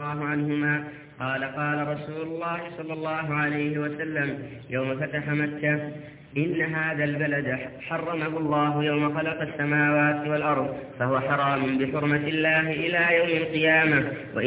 الله عنهما قال قال رسول الله صلى الله عليه وسلم يوم فتح مكة: إن هذا البلد حرمه الله يوم خلق السماوات والأرض، فهو حرام بحرمة الله إلى يوم القيامة،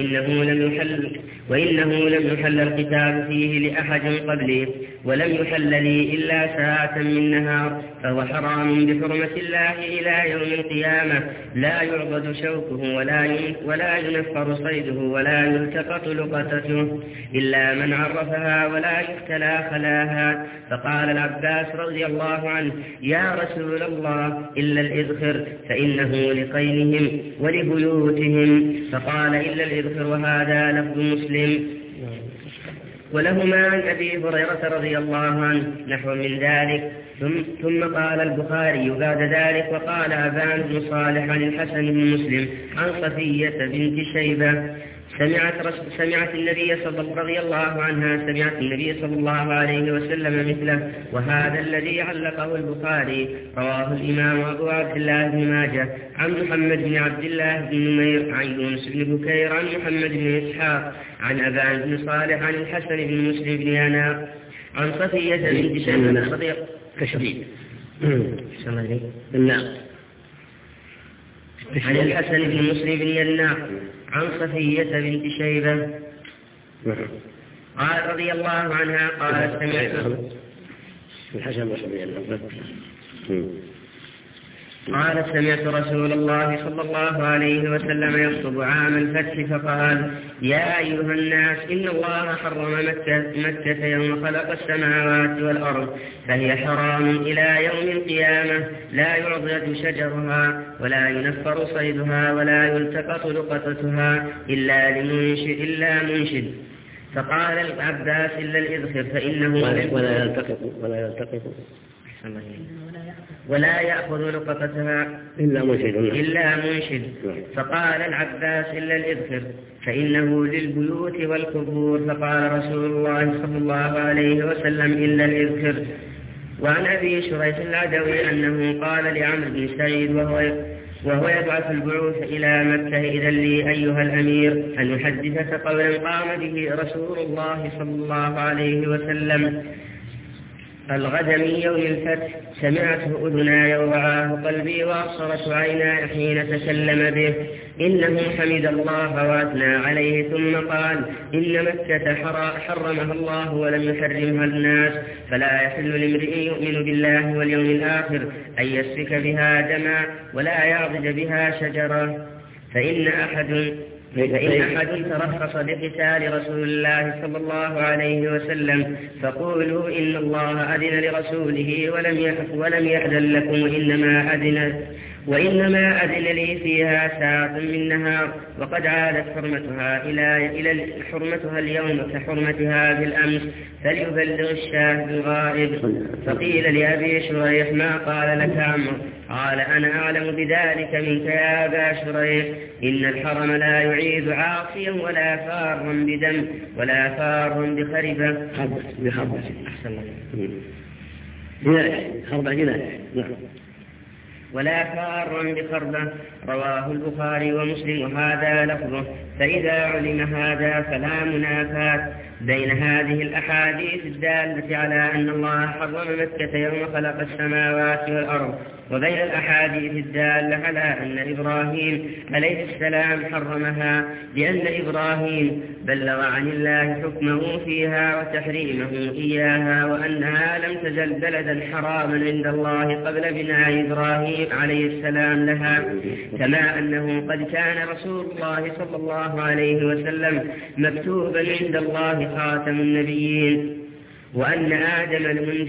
وإنه لم يحل القتال فيه لأحد قبلي، ولم يحل لي إلا ساعة من نهار، فهو حرام بحرمة الله إلى يوم القيامة، لا يعضد شوكه ولا ينفر صيده ولا يلتقط لقطته إلا من عرفها ولا يختلى خلاها. فقال العباس رضي الله عنه: يا رسول الله إلا الإذخر فإنه لقينهم ولبيوتهم. فقال: إلا الإذخر، وهذا لفظ مسلم. ولهما عن أبي هريرة رضي الله عنه نحو من ذلك. ثم قال البخاري بعد ذلك: وقال أبان بن صالح عن الحسن بن مسلم عن صفية بنت شيبة سمعت النبي رضي الله عنها سمعت النبي صلى الله عليه وسلم مثله. وهذا الذي علقه البخاري رواه الإمام أبو عبد الله بن ماجه عن محمد بن عبد الله بن نمير عن يونس بن بكير عن محمد بن إسحاق عن أبان بن صالح عن الحسن بن مسلم بن يناق عن صفية بنت شيبة صديق كشديد عن الحسن بن مسلم بن يناق عن صفية بنت شيبة قال رضي الله عنها قالت: سمعت رسول الله صلى الله عليه وسلم يخطب عام الفتح فقال: يا أيها الناس، إن الله حرم مكة يوم خلق السماوات والأرض، فهي حرام إلى يوم القيامة، لا يعضد شجرها ولا ينفر صيدها ولا يلتقط لقطتها إلا منشد. فقال العباس: إلا الإذخر فإنه ولا يأخذ لقطتها إلا منشد. فقال العباس: إلا الإذخر فإنه للبيوت والقبور. فقال رسول الله صلى الله عليه وسلم: إلا الإذخر. وعن أبي شريح العدوي أنه قال لعمرو بن سعيد وهو يبعث البعوث إلى مكة: إذا لي أيها الأمير أن يحدثك قولا قام به رسول الله صلى الله عليه وسلم الغد من يوم الفتح، سمعته أذناي ووعاه قلبي وأبصرت عيناي حين تكلم به، إنه حمد الله وأثنى عليه ثم قال: إن مكة حرمها الله ولم يحرمها الناس، فلا يحل لامرئ يؤمن بالله واليوم الآخر أن يسفك بها دما ولا يعضد بها شجرة. فإن أحد ترخص بقتال رسول الله صلى الله عليه وسلم فقولوا: إن الله أذن لرسوله ولم يأذن لكم، وإنما أذن لي فيها ساعة من نهار، وقد عادت حرمتها اليوم كحرمتها بالأمس، فليبلغ الشاهد الغائب. فقيل لأبي شريح: ما قال لك عمرو؟ قال: أنا أعلم بذلك منك يا أبا شريح. إن الحرم لا يعيد عاصيا ولا فارا بدم ولا فارا بخربة. ولا فارا بخربة. رواه البخاري ومسلم وهذا لفظه. فإذا علم هذا فلا منافاة بين هذه الأحاديث الدالة على أن الله حرم مكة يوم خلق السماوات والأرض، وبين الأحاديث الدالة على أن إبراهيم عليه السلام حرمها، لأن إبراهيم بلغ عن الله حكمه فيها وتحريمه إياها، وأنها لم تزل بلدا حراما عند الله قبل بناء إبراهيم عليه السلام لها، كما أنه قد كان رسول الله صلى الله عليه وسلم مكتوبا عند الله خاتم النبيين، وإن آدم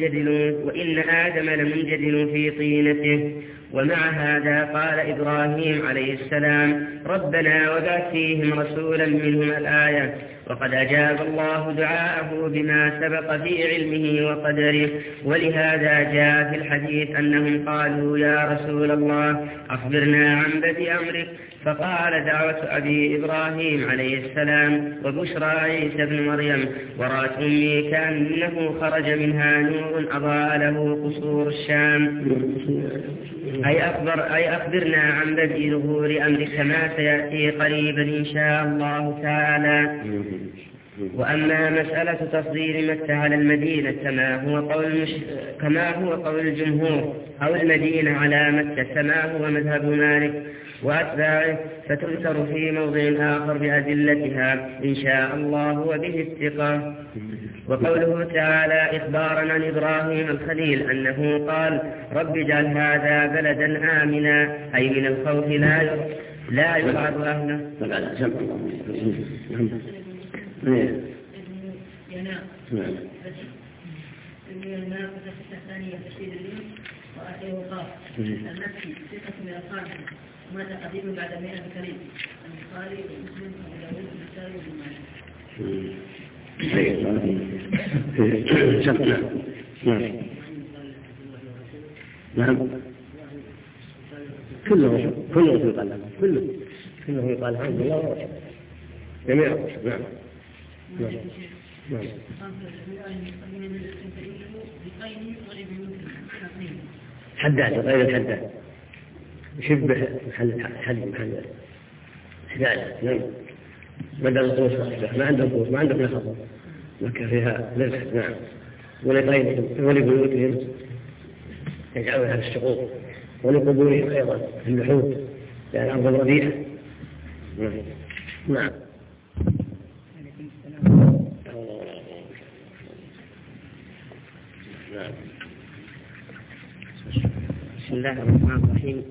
لمنجدل في طينته. ومع هذا قال إبراهيم عليه السلام: ربنا وبعث فيهم رسولا منهم الآية. وقد أجاب الله دعاءه بما سبق في علمه وقدره. ولهذا جاء في الحديث أنهم قالوا: يا رسول الله أخبرنا عن بدء أمرك. فقال: دعوة أبي إبراهيم عليه السلام وبشرى عيسى بن مريم ورأت أمي كأنه خرج منها نور أضاء له قصور الشام. أي أخبرنا عن بدء ظهور أمرك ما سيأتي قريبا إن شاء الله تعالى. وأما مسألة تصدير مكة على المدينة كما هو قول الجمهور أو المدينة على مكة كما هو مذهب مالك وأتباعه، فتذكر في موضع آخر بأدلتها إن شاء الله وبه الثقة. وقوله تعالى إخبارا عن إبراهيم الخليل أنه قال رب اجعل هذا بلدا آمنا، أي من الخوف لا يرعب أهله. ما تقديم بعد 100 كريم البخاري ومسلم وداود والنسائي وابن ماجه. نعم كله يقال كله يقال الحمد لله جميع. نعم نعم. حداد غير الحداد يشبه محل حداد. نعم. بدل القوس ما عندهم قوس ما عندهم نخل، مكة فيها رزق. نعم. ولبيوتهم يجعلونها في السقوط، ولقبورهم أيضا في اللحوم لأن الأرض الرديئة. نعم. بسم الله الرحمن الرحيم.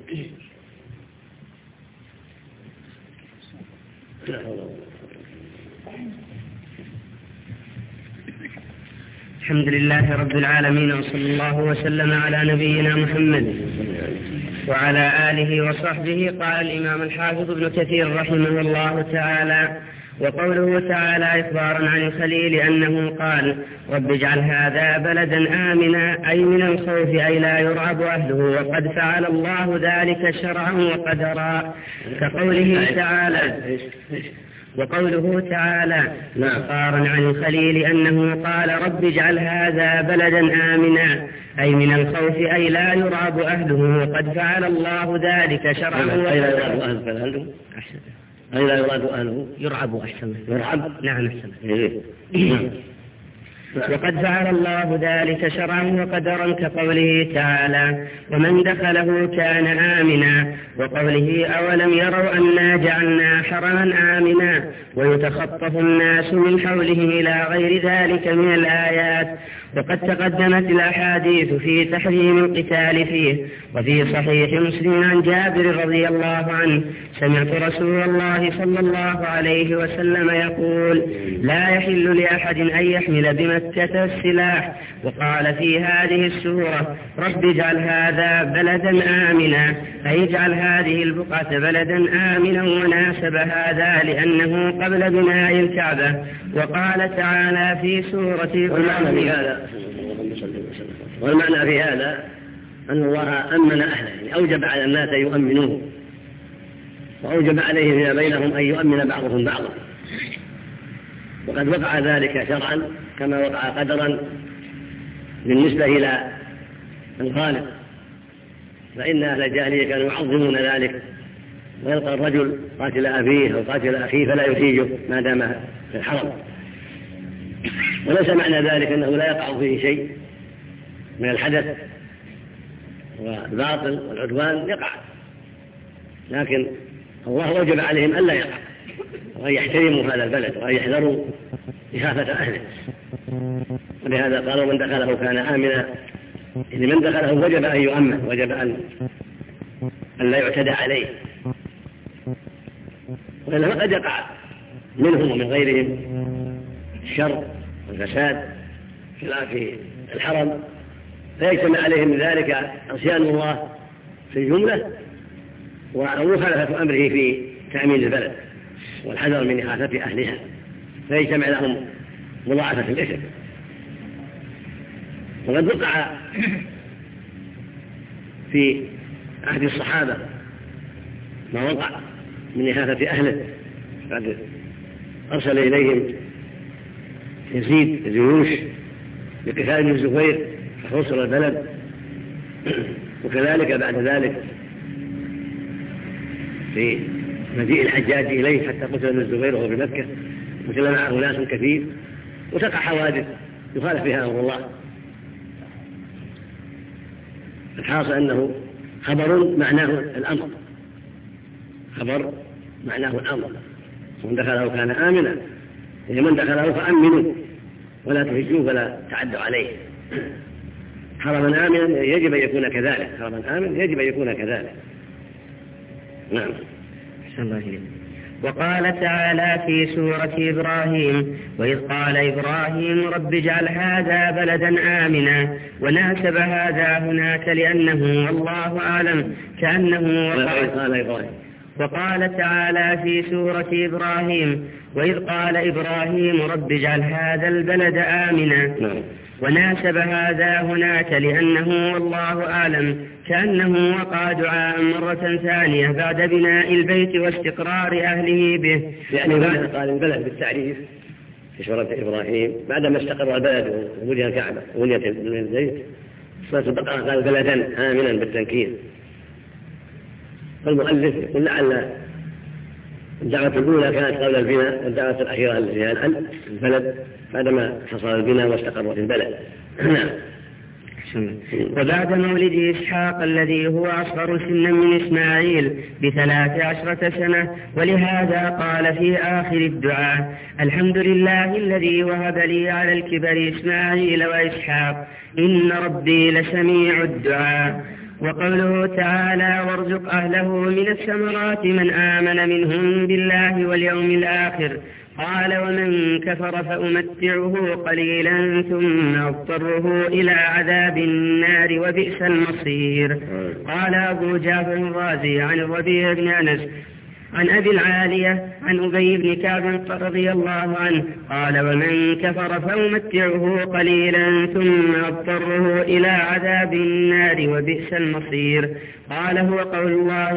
الحمد لله رب العالمين، وصلى الله وسلم على نبينا محمد وعلى آله وصحبه. قال الإمام الحافظ ابن كثير رحمه الله تعالى: وقوله تعالى إخبارا عن الخليل أنه قال رب اجعل هذا بلدا آمنا، أي من الخوف أي لا يرعب أهله، وقد فعل الله ذلك شرعا وقدرا، وقوله تعالى إخبارا عن الخليل أنه قال رب اجعل هذا بلدا آمنا، أي من الخوف أي لا يرعب أهله، وقد فعل الله ذلك شرعا وقدرا. أي لا يراد أهله يرعب أحسن. يرعب. نعم أحسن. وقد فعل الله ذلك شرعا وقدرا، كقوله تعالى ومن دخله كان آمنا، وقوله أولم يروا أنا جعلنا حرما آمنا ويتخطف الناس من حوله إلى غير ذلك من الآيات. وقد تقدمت الأحاديث في تحريم القتال فيه. وفي صحيح مسلم عن جابر رضي الله عنه سمعت رسول الله صلى الله عليه وسلم يقول لا يحل لأحد أن يحمل بمكة السلاح. وقال في هذه السورة رب اجعل هذا بلدا آمنا، أي اجعل هذه البقعة بلدا آمنا، وناسب هذا لأنه قبل بناء الكعبة. وقال تعالى في سورة والمعنى في هذا أن الله أمن أهله، يعني أوجب على الناس أن يؤمنوه، وأوجب عليهم فيما بينهم أن يؤمن بعضهم بعضا. وقد وقع ذلك شرعا كما وقع قدرا بالنسبة إلى الخالق، فإن أهل الجاهلية كانوا يعظمون ذلك، ويلقى الرجل قاتل أبيه أو قاتل أخيه فلا يحيجه ما دام في الحرم. وليس معنى ذلك أنه لا يقع فيه شيء من الحدث والباطل والعدوان، يقع، لكن الله وجب عليهم ألا يقع، وأن يحترموا هذا البلد وأن يحذروا إخافة أهله. ولهذا قالوا من دخله كان آمنا، إن من دخله وجب أن يؤمن، وجب أن لا يعتدى عليه، وإنما قد يقع منهم ومن غيرهم الشر والفساد في الحرم، فيجتمع عليهم ذلك عصيان الله في الجملة ومخالفة أمره في تأمين البلد والحذر من إخافة أهلها، فيجتمع لهم مضاعفة الإثم. وقد وقع في عهد الصحابة ما وقع من إخافة أهله، بعد أرسل إليهم يزيد الجيوش بقتال بن الزبير فحوصر البلد، وكذلك بعد ذلك في مجيء الحجاج إليه حتى قتل ابن الزبير وهو بمكة، قتل معه ناس كثير، وتقع حوادث يخالف فيها أمر الله. الحاصل أنه خبر معناه الأمر، خبر معناه الأمر، من دخله كان آمنا، من دخله فأمنوا ولا تهجوه ولا تعدوا عليه. حرما آمنا يجب أن يكون كذلك، حرما آمنا يجب أن يكون كذلك. نعم. وقال تعالى في سورة إبراهيم: وإذ قال إبراهيم رب اجعل هذا بلدا آمنا، وناسب هذا هناك لأنه والله أعلم كأنه وقال تعالى في سورة إبراهيم: وإذ قال إبراهيم رب اجعل هذا البلد آمنا، وناسب هذا هناك لأنه والله أعلم كأنه وقع دعاء مرة ثانية بعد بناء البيت واستقرار أهله به. يعني قال البلد بالتعريف في سورة إبراهيم بعدما استقر البلد وبني الكعبة وبنيت البيت، سورة البقرة قال بلدا آمنا بالتنكير. فالمؤلف يقول لعل الدعوة الأولى كانت قبل البناء، والدعوة الأخيرة التي هي البلد بعدما حصل البناء واستقرت البلد. وبعد مولد إسحاق الذي هو أصغر سنا من إسماعيل ب13 سنة، ولهذا قال في آخر الدعاء: الحمد لله الذي وهب لي على الكبر إسماعيل وإسحاق إن ربي لسميع الدعاء. وقوله تعالى: وارزق أهله من الثمرات من آمن منهم بالله واليوم الآخر، قال: ومن كفر فأمتعه قليلا ثم أضطره إلى عذاب النار وبئس المصير. قال أبو جعفر الرازي عن الربيع بن أنس عن أبي العالية عن أبي بن كعب رضي الله عنه قال: ومن كفر فأمتعه قليلا ثم أضطره إلى عذاب النار وبئس المصير. قال هو قول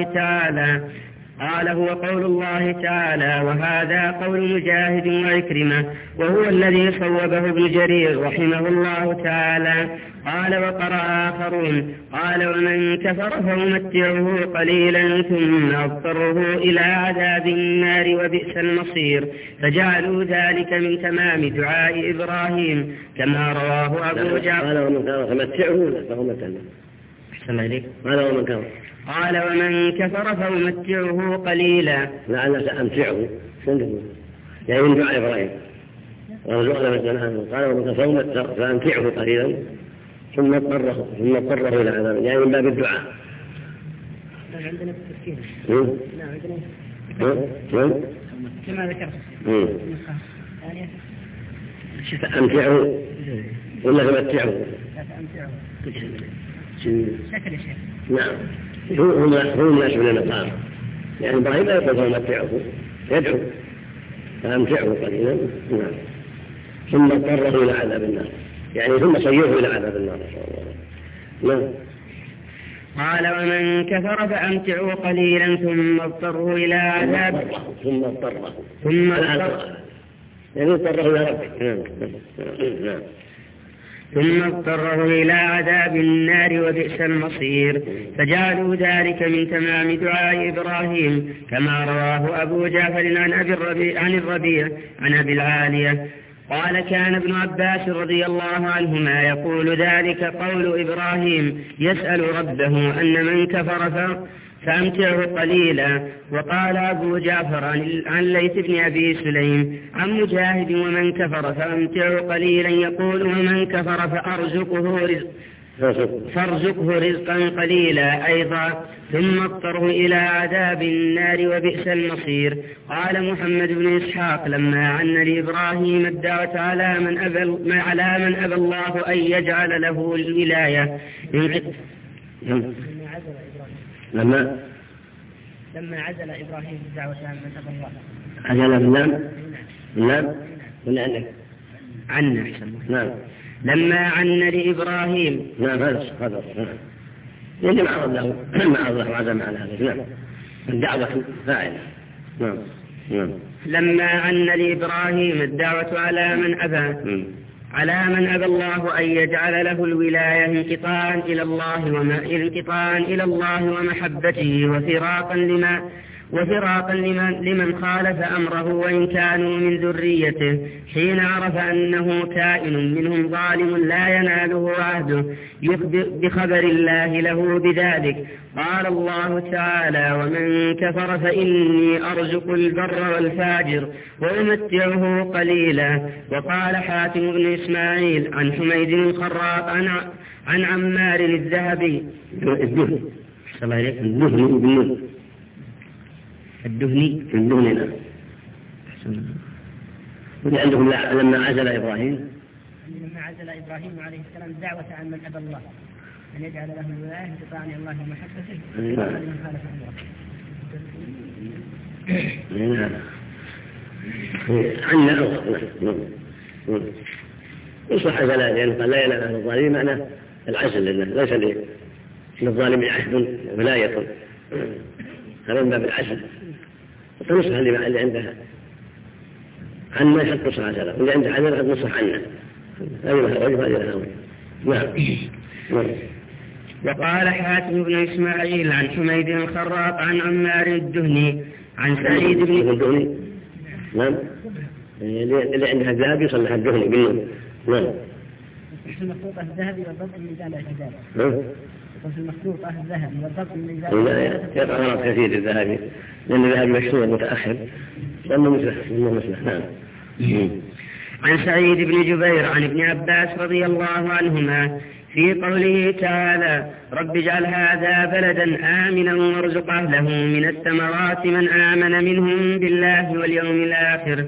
الله تعالى وهذا قول مجاهد وعكرمة، وهو الذي صوبه ابن جرير رحمه الله تعالى. قال وقرأ آخرون قال: ومن كفر فأمتعه قليلا ثم أضطره إلى عذاب النار وبئس المصير، فجعلوا ذلك من تمام دعاء إبراهيم كما رواه أبو جعفر. قال: ومن كفر فأمتعه فأمتعه. أحسن إليك. قال: ومن كفر فأمتعه قليلا. لعل سأمتعه يعني من دعاء إبراهيم ورزقنا مثلا. قال: ومن كفر فأمتعه قليلا ثم اضطره إلى عذاب، يعني من باب الدعاء. عندنا في التفكير. عندنا كما ذكرت. أمتعه ولا فمتعه؟ شكل يا شيخ. نعم. هم الناس من المقام، يعني إبراهيم لا يقول فمتعه، يدعو فأمتعه قليلا. نعم. ثم اضطره إلى عذاب النار، يعني ثم صيره إلى عذاب النار. نعم. قال: ومن كفر فأمتعه قليلا ثم اضطره إلى عذاب ثم اضطره يعني اضطره إلى ربه. نعم. ثم اضطره إلى عذاب النار وبئس المصير، فجعلوا ذلك من تمام دعاء إبراهيم كما رواه أبو جعفر عن الربيع عن أبي العالية قال: كان ابن عباس رضي الله عنهما يقول ذلك قول إبراهيم يسأل ربه أن من كفر فأمتعه قليلا. وقال أبو جعفر عن ليث بن أبي سليم عن مجاهد: ومن كفر فأمتعه قليلا يقول: ومن كفر فارزقه رزقا قليلا أيضا ثم اضطره إلى عذاب النار وبئس المصير. قال محمد بن إسحاق: لما عن لإبراهيم الدعوة على من أبى الله أن يجعل له الولاية لما عزل إبراهيم الدعوة عن من أبى الله. عزل بالنام ولا عنه. نعم. لما عن لإبراهيم. نعم. هذا يعني مع الله عزم على هذا. نعم. الدعوة فاعلة. نعم. لما عن لإبراهيم الدعوة على من أبى الله أن يجعل له الولاية انقطاعا إلى الله ومحبته وفراقا لمن خالف أمره وإن كانوا من ذريته، حين عرف أنه كائن منهم ظالم لا يناله عهده يخبر بخبر الله له بذلك. قال الله تعالى: ومن كفر فإني أرزق البر والفاجر وأمتعه قليلا. وقال حاتم بن إسماعيل عن حميد الخراط عن عمار الذهبي الدهني نعم. ولأنهم لما عزل إبراهيم عليه السلام دعوة عن من أبى الله أن يجعل له الولاية بطاعة الله ومحبته ومن خالف أمره. يصح ذلك لأن قال لا ينال أهل الظالمين معنى العزل، لأنه ليس للظالم عهد ولاية، هذا من باب العزل. فنصح اللي عنده عنا يحب نصح عزله، واللي عنده عزله يحب نصح عنا. أيها الرجل هذه نعم. وقال حاتم بن إسماعيل عن حميد الخراط عن عمار الدهني عن سعيد بن الدهني نعم. اللي عندها الذهب يصلح الدهني بالنون نعم. المخلوطة الذهبي والضبط من ميزان الاعتدال. وفي المخلوطة الذهبي والضبط من ميزان الاعتدال. يقع كثير الذهبي لأن الذهب مشهور متأخر لأنه مثله نعم. عن سعيد بن جبير عن ابن عباس رضي الله عنهما في قوله تعالى: رب اجعل هذا بلدا آمنا وارزق أهله من الثمرات من آمن منهم بالله واليوم الآخر.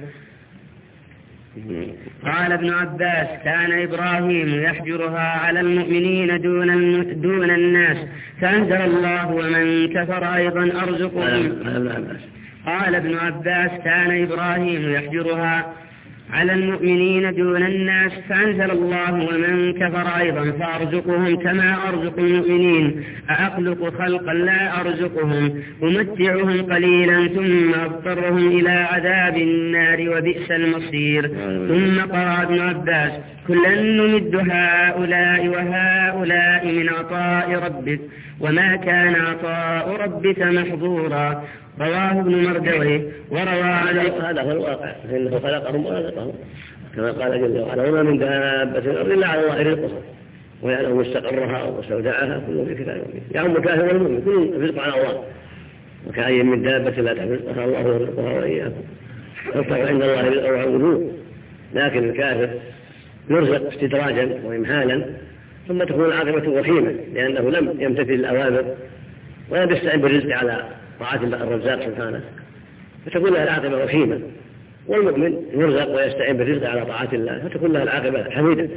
قال ابن عباس: كان إبراهيم يحجرها على المؤمنين دون الناس، فأنزل الله: ومن كفر أيضا أرزقهم. قال ابن عباس: كان إبراهيم يحجرها على المؤمنين دون الناس، فأنزل الله: ومن كفر أيضا فأرزقهم كما أرزق المؤمنين، أخلق خلقا لا أرزقهم، أمتعهم قليلا ثم أضطرهم إلى عذاب النار وبئس المصير. ثم قرأ ابن عباس: كلا نمد هؤلاء وهؤلاء من عطاء ربك وما كان عطاء ربك محظورا. رواه ابن مردويه. وروى هذا هو الواقع، فإنه خلقهم ورزقهم كما قال جل وعلا: وما من دابة الأرض إلا على الله رزقها ويعلم مستقرها ومستودعها كل في كتاب مبين. يعم الكافر والمؤمن كل رزق على الله، وكأي من دابة لا تحمل رزقها الله يرزقها وإياكم، فاتقوا عند الله رزقا واعبدوه. لكن الكافر يرزق استدراجا وإمهالا ثم تكون العاقبة وخيمة، لأنه لم يمتثل الأوامر ولم يستعن بالرزق على طاعة الرزاق سبحانه، فتكون له العاقبة وخيمة. والمؤمن يرزق ويستعين بالرزق على طاعة الله فتكون له العاقبة حميدة.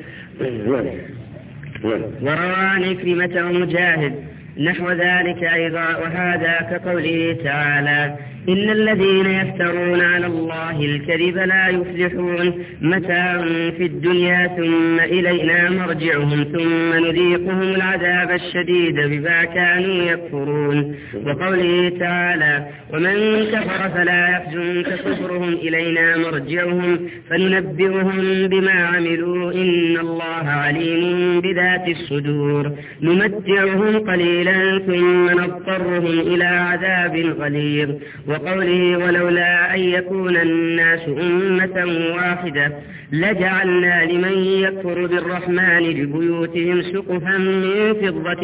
وروى عن كلمة ومجاهد نحو ذلك أيضا، وهذا كقوله تعالى: إن الذين يفترون على الله الكذب لا يفلحون، متاع في الدنيا ثم إلينا مرجعهم ثم نذيقهم العذاب الشديد بما كانوا يكفرون. وقوله تعالى: ومن كفر فلا يحزنك كفرهم إلينا مرجعهم فننبئهم بما عملوا إن الله عليم بذات الصدور، نمتعهم قليلا ثم نضطرهم إلى عذاب غليظ. وقوله: ولولا أن يكون الناس أمة واحدة لجعلنا لمن يكفر بالرحمن لبيوتهم سقفا من فضة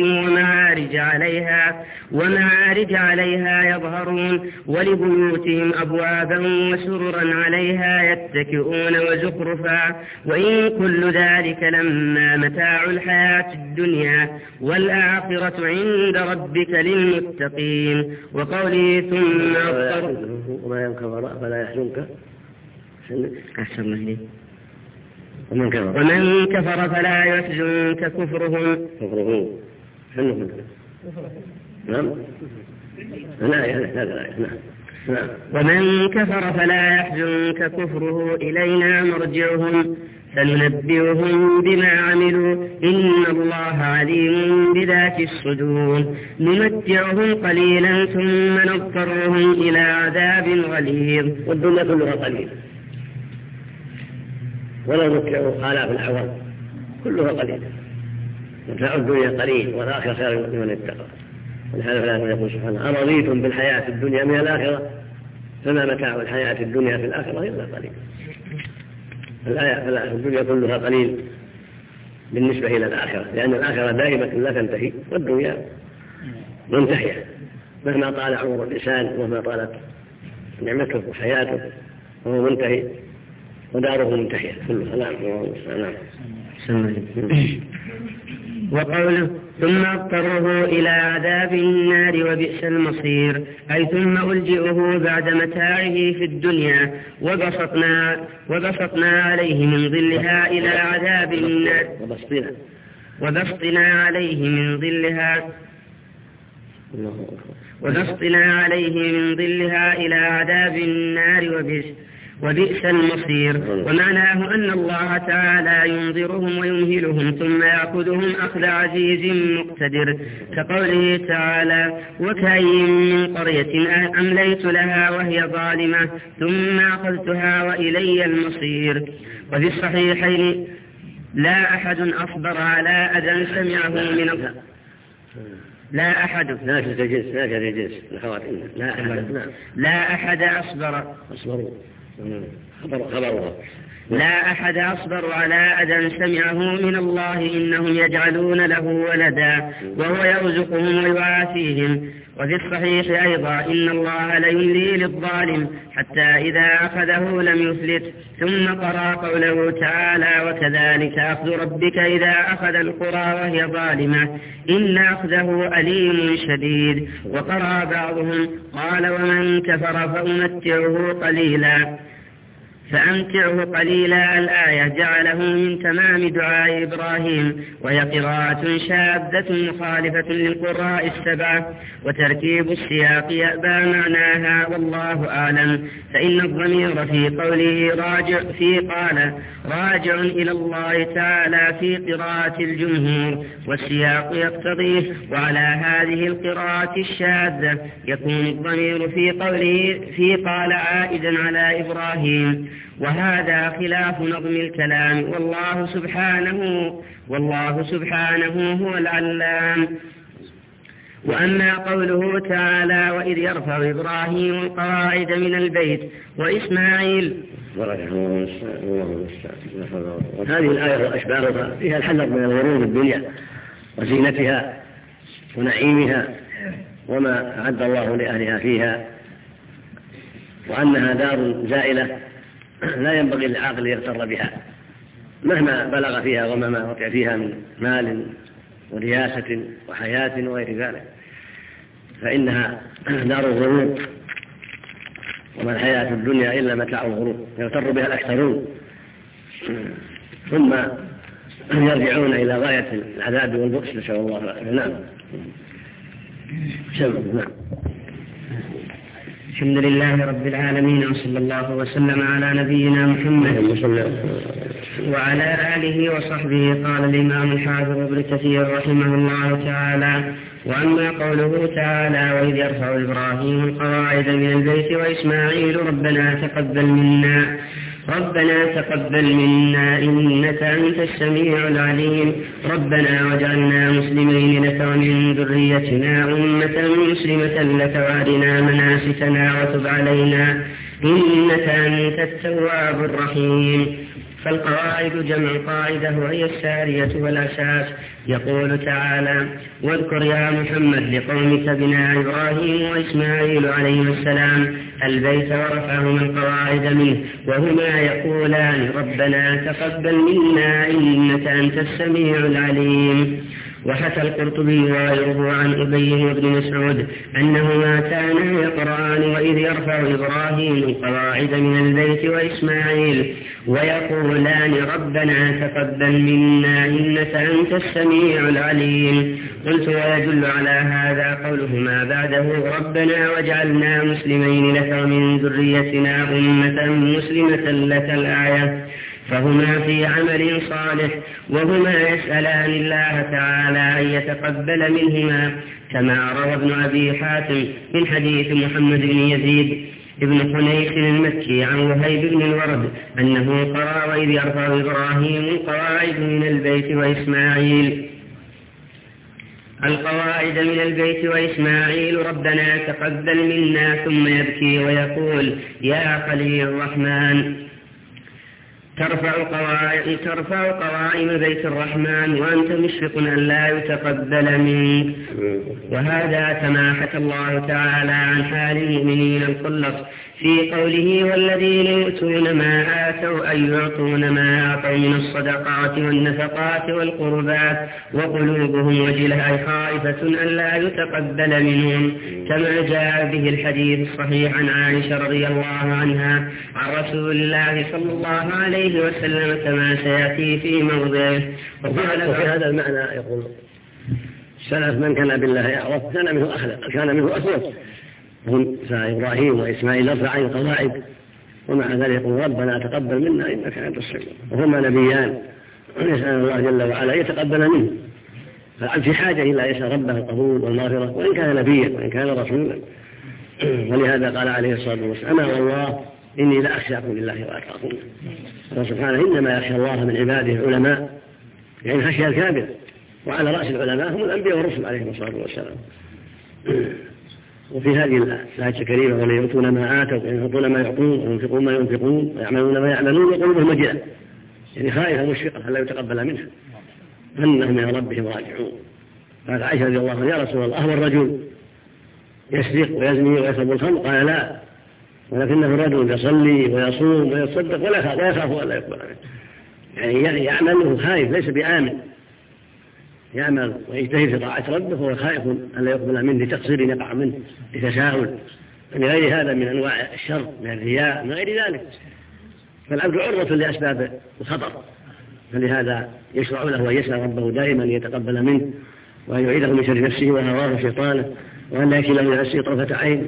ومعارج عليها يظهرون، ولبيوتهم أبوابا وسررا عليها يتكئون وزخرفا، وإن كل ذلك لما متاع الحياة الدنيا والآخرة عند ربك للمتقين. وقوله: ثم وما ينكفر فلا يحزنك أحسن الله. ومن كفر فلا يحزنك كفره. نعم. ومن كفر فلا يحزنك كفره إلينا مرجعهم فننبئهم بما عملوا إن الله عليم بذات الصدور، نمتعهم قليلا ثم نضطرهم إلى عذاب غليظ. والدنيا كلها قليلة ولو متعوا آلاف الأعوام كلها قليلة. متاع الدنيا قليل والآخرة خير لمن اتقى ولهذا يقول سبحانه أرضيتم بالحياة الدنيا من الآخرة فما متاع الحياة الدنيا في الآخرة إلا قليل. الآية الدنيا كلها قليل بالنسبة إلى الآخرة، لأن الآخرة دائمة لا تنتهي والدنيا منتهية مهما طال عمر الإنسان ومهما طالت نعمته وحياته وهو منتهي وداره منتهية كلها. نعم. وقوله ثم اضطره إلى عذاب النار وبئس المصير، أي ثم ألجئه بعد متاعه في الدنيا وبسطنا عليه من ظلها إلى عذاب النار وبسطنا عليه من ظلها إلى عذاب النار وبئس المصير. ومعناه أن الله تعالى ينظرهم ويمهلهم ثم يأخذهم أخذ عزيز مقتدر، كقوله تعالى وكأين من قرية أمليت لها وهي ظالمة ثم أخذتها وإلي المصير. وفي الصحيحين لا أحد أصبر على أذى سمعه من الله لا أحد أصبر على أذى سمعه من الله إنهم يجعلون له ولدا وهو يرزقهم ويعافيهم. وفي الصحيح أيضا إن الله ليملي للظالم حتى إذا أخذه لم يفلت. ثم قرأ قوله تعالى وكذلك أخذ ربك إذا أخذ القرى وهي ظالمة إن أخذه أليم شديد. وقرأ بعضهم قال ومن كفر فأمتعه قليلا الآية جعله من تمام دعاء إبراهيم، وهي قراءة شاذة مخالفة للقراء السبعة، وتركيب السياق يأبى معناها والله أعلم. فإن الضمير في قوله راجع إلى الله تعالى في قراءة الجمهور، والسياق يقتضيه. وعلى هذه القراءة الشاذة يكون الضمير في قال عائدا على إبراهيم، وهذا خلاف نظم الكلام والله سبحانه هو العلام. وأما قوله تعالى وإذ يرفع إبراهيم القواعد من البيت وإسماعيل هذه الآية وأشباهها فيها الحذر من الغرور بالدنيا وزينتها ونعيمها وما أعد الله لأهلها فيها، وأنها دار زائلة لا ينبغي للعاقل يغتر بها مهما بلغ فيها ومهما وقع فيها من مال ورياسة وحياة وغير ذلك، فإنها دار الغرور وما الحياة الدنيا إلا متاع الغرور يغتر بها الأكثرون ثم يرجعون إلى غاية العذاب والبؤس نسأل الله العافية. نعم. الحمد لله رب العالمين، وصلى الله وسلم على نبينا محمد وعلى آله وصحبه. قال الإمام الحافظ ابن كثير رحمه الله تعالى: وأما قوله تعالى وإذ يرفع إبراهيم القواعد من البيت وإسماعيل ربنا تقبل منا إنك أنت السميع العليم، ربنا واجعلنا مسلمين لك ومن ذريتنا أمة مسلمة لك وأرنا مناسكنا وتب علينا إنك أنت التواب الرحيم. فالقواعد جمع قاعدة وهي السارية والأساس. يقول تعالى: واذكر يا محمد لقومك بناء إبراهيم وإسماعيل عليهما السلام البيت ورفعهما القواعد منه، وهما يقولان ربنا تقبل منا إنك أنت السميع العليم. وحكى القرطبي وغيره عن أبي وابن مسعود أنهما كانا يقرآن وإذ يرفع إبراهيم القواعد من البيت وإسماعيل ويقولان ربنا تقبل منا إنك أنت السميع العليم. قلت: ويدل على هذا قولهما بعده ربنا واجعلنا مسلمين لك ومن ذريتنا أمة مسلمة لك الآية، فهما في عمل صالح، وهما يسألان الله تعالى أن يتقبل منهما، كما روى ابن أبي حاتم من حديث محمد بن يزيد ابن حنيف المكي عن وهيب بن الورد أنه قرأ وإذ يرفع إبراهيم القواعد من البيت وإسماعيل. القواعد من البيت وإسماعيل ربنا تقبل منا ثم يبكي ويقول يا خليل الرحمن ترفع قوائم بيت الرحمن وأنت مشفق أن لا يتقبل منك. وهذا كما حكى الله تعالى عن حال المؤمنين الخلص في قوله والذين يؤتون ما آتوا أي يعطون ما آتوا من الصدقات والنفقات والقربات وقلوبهم وجلة أي خائفة أن لا يتقبل منهم كما جاء به الحديث الصحيح عن عائشة رضي الله عنها عن رسول الله صلى الله عليه وسلم كما سيأتي في موضعه. وفي هذا المعنى يقول السلف من كان بالله أعرف كان منه أخلق كان منه أسود هم إبراهيم وإسماعيل يرفع القواعد ومع ذلك يقول ربنا تقبل منا إنك أنت السميع وهما نبيان ونسأل الله جل وعلا يتقبل منه فالعبد في حاجة إلى يسأل ربه القبول والمغفرة وإن كان نبيا وإن كان رسولا. ولهذا قال عليه الصلاة والسلام أما والله إني لأخشاكم لله وأتقاكم. الله سبحانه إنما يخشى الله من عباده العلماء يعني خشية الكامل وعلى رأس العلماء هم الأنبياء والرسل عليهم الصلاة والسلام. وفي هذه الآية الكريمة ولا يؤتون ما آتوا ويعطون ما يعطون وينفقون ما ينفقون ويعملون ما يعملون وقلوبهم وجلة يعني خائفة مشفقة لا يتقبل منها أنهم إلى ربهم راجعون. قال عائشة رضي الله عنها يا رسول الله أهو الرجل يسرق ويزني ويشرب الخمر؟ قال لا ولكنه الرجل يصلي ويصوم ويتصدق ولا يخاف أن لا يقبل منه يعني يعمله خائف ليس بآمن يعمل ويجتهد في طاعة ربه وهو خائف أن لا يقبل منه لتقصير يقع منه لتساهل من غير هذا من أنواع الشر من الرياء من غير ذلك. فالعبد عرضة لأسباب الخطر فلهذا يشرع له أن يسأل ربه دائما يتقبل منه وأن يعيده من شر نفسه وهواه وشيطانه وأن لا يكله من نفسه طرفة عين.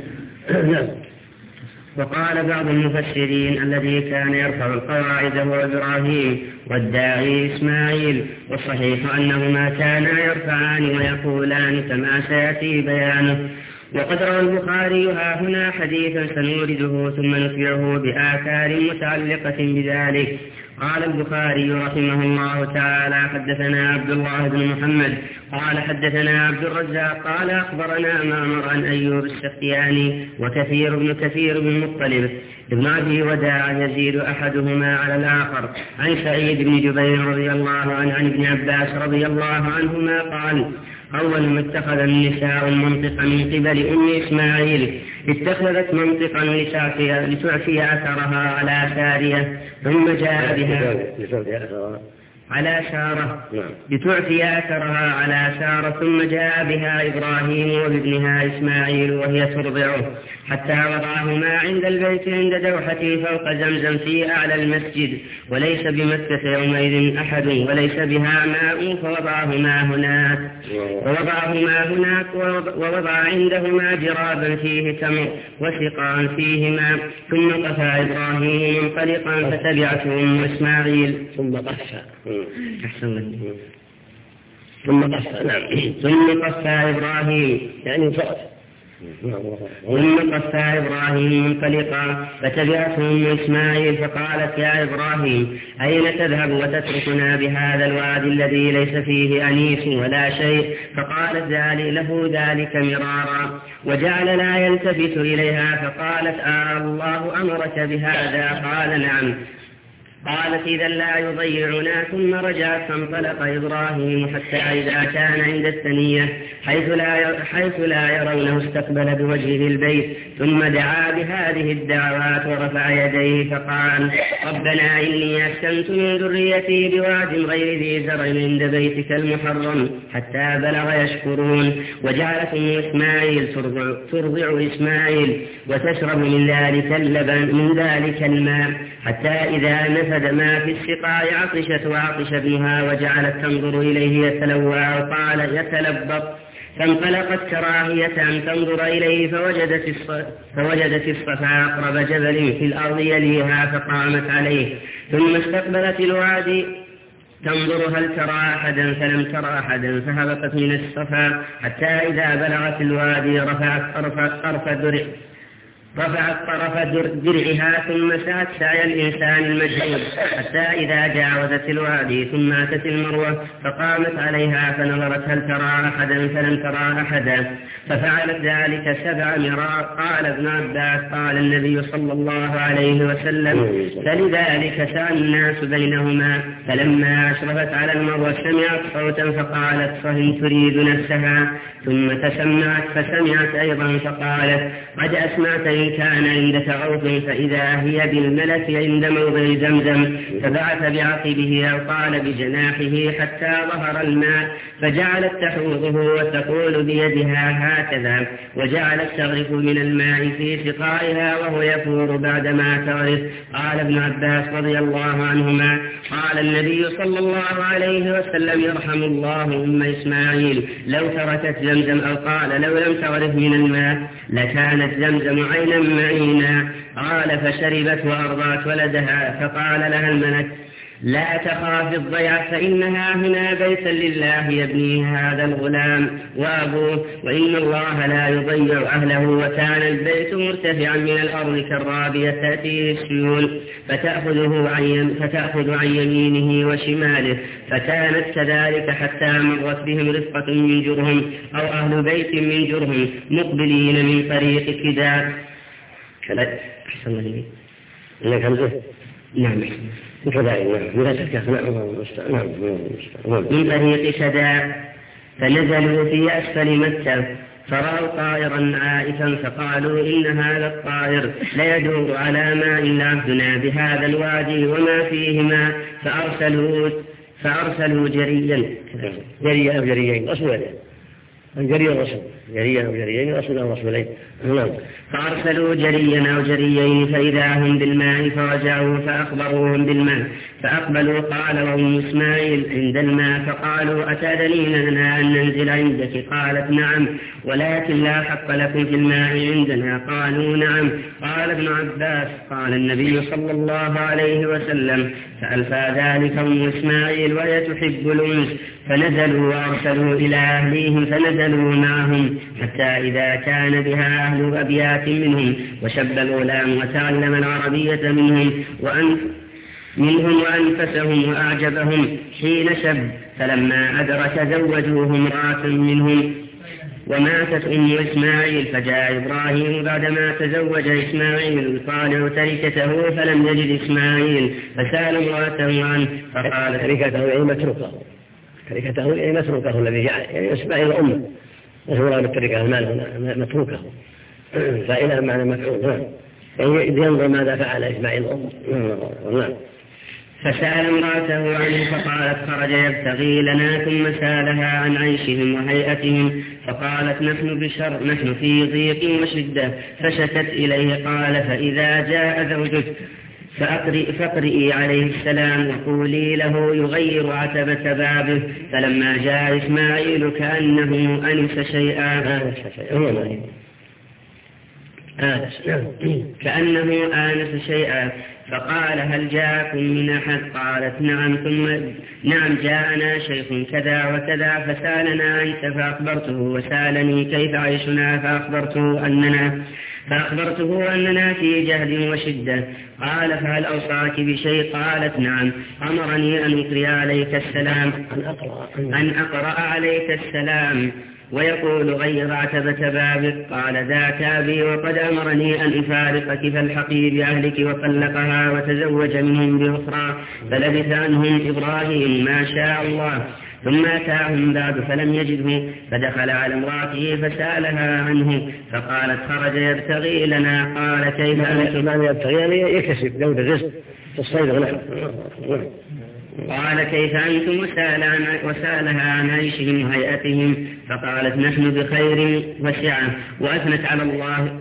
وقال بعض المفسرين الذي كان يرفع القواعد هو إبراهيم والداعي إسماعيل والصحيح أنهما كانا يرفعان ويقولان كما سيأتي بيانه. وقد روى البخاري هنا حديثا سنورده ثم نتبعه بآثار متعلقة بذلك. قال البخاري رحمه الله تعالى حدثنا عبد الله بن محمد قال حدثنا عبد الرزاق قال أخبرنا معمر عن أيوب السختياني وكثير بن مطلب ابن أبي وداع يزيد أحدهما على الآخر عن سعيد بن جبير رضي الله عنه عن ابن عباس رضي الله عنهما قال أول ما اتخذ النساء المنطق من قبل أم إسماعيل اتخذت منطقا لتعفي أثرها على سارية ثم جاء بها على سارة لتعفي أثرها على سارة ثم جاء بها إبراهيم وابنها إسماعيل وهي ترضعه حتى وضعهما عند البيت عند دوحته فوق زمزم في أعلى المسجد وليس بمكة يومئذ أحد وليس بها ماء فوضعهما هناك ووضع عندهما جرابا فيه تمر وسقاء فيه ماء ثم قفى إبراهيم منطلقا فتبعته أم إسماعيل ثم قفى إبراهيم يعني ثم قفى إبراهيم منطلقا فتبعته أم إسماعيل فقالت يا إبراهيم أين تذهب وتتركنا بهذا الوادي الذي ليس فيه أنيس ولا شيء؟ فقالت له ذلك مرارا وجعل لا يلتفت إليها فقالت الله أمرك بهذا؟ قال نعم. قالت إذا لا يضيعنا ثم رجعت فانطلق إبراهيم حتى إذا كان عند الثنية حيث لا يرونه استقبل بوجهه البيت ثم دعا بهذه الدعوات ورفع يديه فقال ربنا إني أسكنت من ذريتي بواد غير ذي زرع عند بيتك المحرم حتى بلغ يشكرون. وجعلت أم إسماعيل ترضع إسماعيل وتشرب من ذلك الماء حتى إذا نفد ما في السقاء عطشت وعطش ابنها وجعلت تنظر إليه يتلوى وقال يتلبط فانطلقت كراهية أن تنظر إليه فوجدت الصفا أقرب جبل في الأرض يليها فقامت عليه ثم استقبلت الوادي تنظر هل ترى أحدا فلم ترى أحدا فهبطت من الصفا حتى إذا بلغت الوادي رفعت رفعت طرف درعها ثم سعت سعي الإنسان المجهود حتى إذا جاوزت الوادي ثم أتت المروة فقامت عليها فنظرت هل ترى أحدا فلم ترى أحدا ففعلت ذلك 7 مرات. قال ابن عباس قال النبي صلى الله عليه وسلم فلذلك سعى الناس بينهما. فلما أشرفت على المروة سمعت صوتا فقالت فهم تريد نفسها ثم تسمعت فسمعت أيضا فقالت قد أسمعت إن كان عندك عوف فإذا هي بالملك عند موضع زمزم فبعث بعقبه أو قال بجناحه حتى ظهر الماء فجعلت تحوضه وتقول بيدها هكذا وجعلت تغرف من الماء في سقائها وهو يفور بعدما تغرف. قال ابن عباس رضي الله عنهما قال النبي صلى الله عليه وسلم يرحم الله أم إسماعيل لو تركت زمزم أو قال لو لم تغرف من الماء لكانت زمزم عينا معينا. قال فشربت وأرضعت ولدها فقال لها الملك لا تخاف الضيعة فإنها هنا بيتا لله يبني هذا الغلام وأبوه وإن الله لا يضيع أهله. وكان البيت مرتفعا من الأرض كالرابية تأتيه السيول فتأخذ عن يمينه وشماله فكانت كذلك حتى مرت بهم رفقة من جرهم أو أهل بيت من جرهم مقبلين من طريق كداء. أحسن الله إنك همزه نعم من طريق كداء فنزلوا في أسفل مكة فرأوا طائرا عائفا فقالوا إن هذا الطائر ليدور على ماء لعبدنا بهذا الوادي وما فيهما فأرسلوا جريا أو جريين رسولين الجري الرسول جريا أو جريين رسول أو رسولين فأرسلوا جريا أو جريين فإذا هم بالماء فرجعوا فأخبروهم بالماء فأقبلوا. قال وهم إسماعيل عند الماء فقالوا أتأذنين لنا أن ننزل عندك؟ قالت نعم ولكن لا حق لكم في الماء عندنا. قالوا نعم. قال ابن عباس قال النبي صلى الله عليه وسلم فألفى ذلك أم إسماعيل وهي تحب الأنس فنزلوا وأرسلوا إلى أهليهم فنزلوا معهم حتى إذا كان بها أهل أبيات منهم وشب الغلام وتعلم العربية منهم وأنفسهم وأعجبهم حين شب فلما أدرك زوجوه امرأة منهم. وماتت أم إسماعيل فجاء إبراهيم بعدما تزوج إسماعيل يطالع تركته فلم يجد إسماعيل فسأل امرأته عنه فقال تركته أي متروكه الذي جاء يعني إسماعيل أمه مشهورة بالتركة المال متروكه فإلى معنى مفعول يعني ينظر ماذا فعل إسماعيل أمه. فسأل امرأته عنه فقالت خرج يبتغي لنا ثم سألها عن عيشهم وهيئتهم فقالت نحن في ضيق وشدة فشكت إليه. قال فإذا جاء زوجك فاقرئي عليه السلام وقولي له يغير عتبة بابه. فلما جاء إسماعيل كأنه آنس شيئا فقال هل جاءكم من أحد؟ قالت نعم. ثم نعم جاءنا شيخ كذا وكذا فسألنا عنك فأخبرته وسألني كيف عيشنا فأخبرته أننا في جهد وشدة. قال فهل أوصاك بشيء؟ قالت نعم أمرني أن أقرأ عليك السلام ويقول غير عتبة بابك. قال ذاك أبي وقد أمرني أن أفارقك فالحقي بأهلك وطلقها وتزوج منهم بأخرى. فلبث عنهم إبراهيم ما شاء الله ثم أتاهم بعد فلم يجده فدخل على امرأته فسألها عنه فقالت خرج يبتغي لنا. قال كيف أنتم يبتغي يكسب جود الرزق في الصيد ونحن. قال كيف أنتم وسألها عن عيشهم وهيئتهم فقالت نحن بخير وسعة وأثنت على الله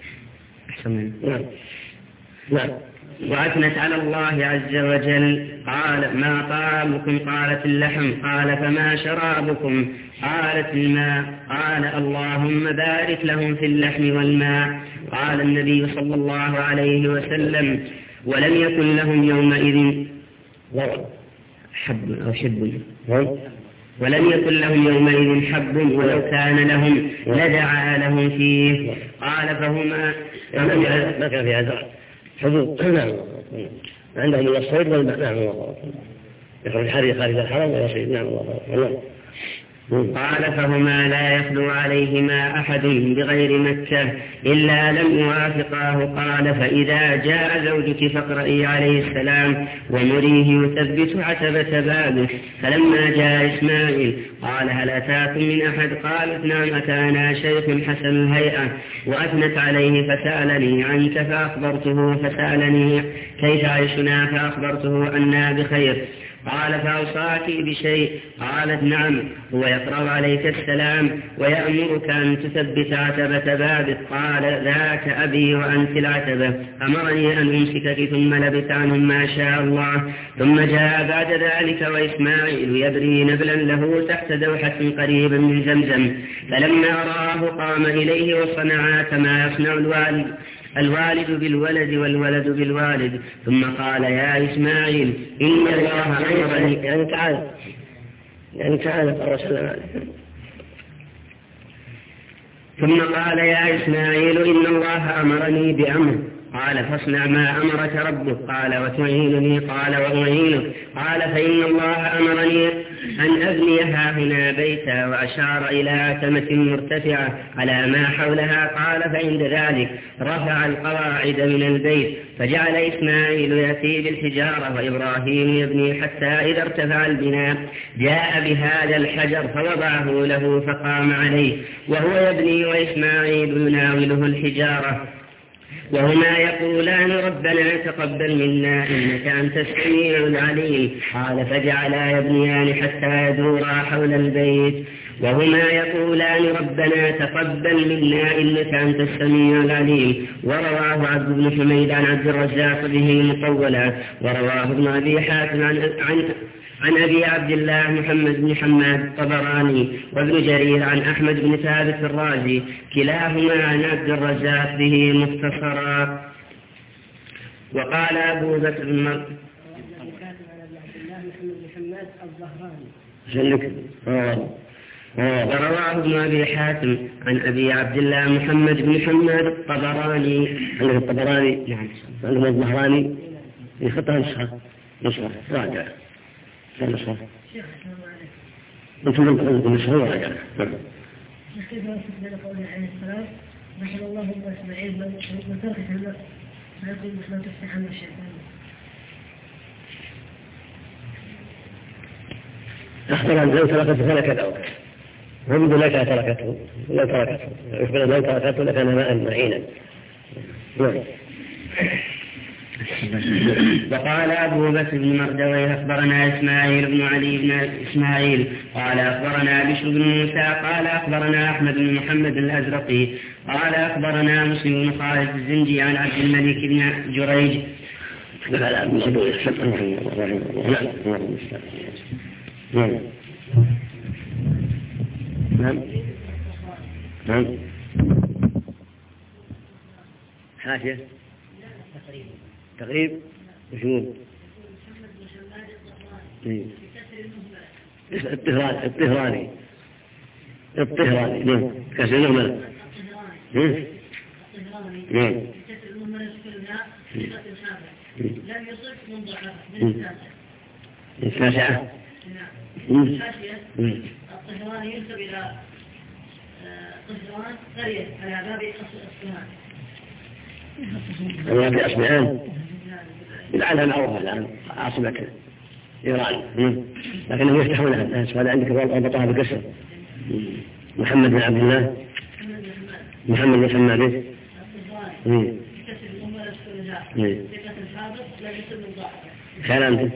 وأثنت على الله عز وجل. قال ما طعامكم؟ قالت اللحم. قال فما شرابكم؟ قالت الماء. قال اللهم بارك لهم في اللحم والماء. قال النبي صلى الله عليه وسلم ولم يكن لهم يومئذ حب ولم يكن لهم يومئذ حب ولو كان لهم لدعا لهم فيه. قال فهما ما كان فيها زرع حدود. نعم عندهم من الصيد والماء. نعم يخرج حري خارج الحرم ويصيد. نعم الله. قال فهما لا يخلو عليهما أحد بغير مكة إلا لم يوافقاه. قال فإذا جاء زوجك فاقرئي عليه السلام ومريه يثبت عتبة بابه. فلما جاء إسماعيل قال هل أتاكم من أحد؟ قالت نعم أتانا شيخ حسن الهيئة وأثنت عليه فسألني عنك فأخبرته فسألني كيف عيشنا فأخبرته أنا بخير. قال فأوصاك بشيء؟ قالت نعم هو يقرأ عليك السلام ويأمرك أن تثبت عتبة بابك. قال ذاك أبي وأنت العتبة. أمرني أن أمسكك ثم لبث عنهم ما شاء الله. ثم جاء بعد ذلك وإسماعيل يبري نبلا له تحت دوحة قريبا من زمزم. فلما رآه قام إليه وصنعا كما يصنع الوالد بالولد والولد بالوالد. ثم قال يا إسماعيل إن الله أمرني يعني تعالى فأرسل عليه. ثم قال يا إسماعيل إن الله أمرني بأمر. قال فاصنع ما أمرك ربك. قال وتعينني؟ قال وأعينك. قال فإن الله أمرني أن أبني هنا بيتا وأشار إلى أتمة مرتفعة على ما حولها. قال فعند ذلك رفع القواعد من البيت فجعل إسماعيل يأتي بالحجارة وإبراهيم يبني حتى إذا ارتفع البناء جاء بهذا الحجر فوضعه له فقام عليه وهو يبني وإسماعيل يناوله الحجارة وهما يقولان ربنا تقبل منا إنك أنت السميع العليم. قال فجعلا يبنيان حتى يدورا حول البيت وهما يقولان ربنا تقبل منا إنك أنت السميع العليم. ورواه عبد بن حميد عن عبد الرزاق به مطولا. ورواه ابن أبي حاتم عن أبي عبد الله محمد بن حماد الطبراني وابن جرير عن أحمد بن ثابت الرازي كلاهما عن عبد الرزاق به مختصرا. وقال أبو بكر بن ورواه ابن أبي حاتم عن أبي عبد الله محمد بن حماد الطبراني. عندك الطبراني؟ نعم. عندك الظهراني يخطها نسخة راجع نسخة. أنتم لكم نسخة راجع. كيف بين قوله عليه السلام رحم الله ابن إسماعيل من تركه النفس ما يقول مثل تفتح عن الشيطان. أخبر أن لو تركته فلا كذا وكذا ومن لك تركته لو تركته يخبر لو تركته لكان ماء معينا. وقال أبو بكر بن مردويه أخبرنا إسماعيل بن علي بن إسماعيل قال أخبرنا بشر بن موسى قال أخبرنا أحمد بن محمد الأزرقي قال أخبرنا مسلم بن خالد الزنجي عن عبد الملك بن جريج. نعم حاشية تقريب وشمول الطهراني نعم كسر المهملة نعم لم يصف من ضعف التاسعة. الطهراني ينسب إلى طهران قرية على باب أصفهان. أنا في أصبحان لعلها معروفة الآن عاصمة إيران لكنهم يفتحونها الناس. وهذا عندك ربطها بكسر محمد بن عبد الله محمد بن حماد كان أنت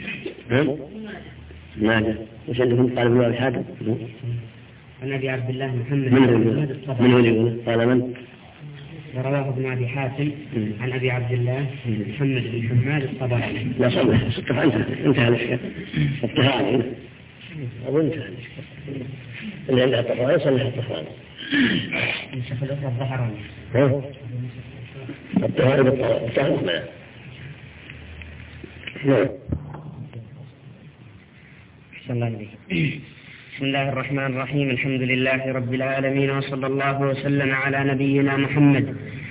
ماذا وش عندكم قال ابن أبي حاتم عن أبي عبد الله محمد من هو يقول قال من ورواه ابن أبي حاتم عن أبي عبد الله محمد بن حماد الطبراني. لا صلح صدق انتهى الاشكال الطهراني أو انتهى الاشكال اللي عندها الطهراني صلح الطهراني نسخ الأخرى الظهراني الطهراني بالطهراني. نعم. أحسن الله عليك. بسم الله الرحمن الرحيم. الحمد لله رب العالمين، وصلى الله وسلم على نبينا محمد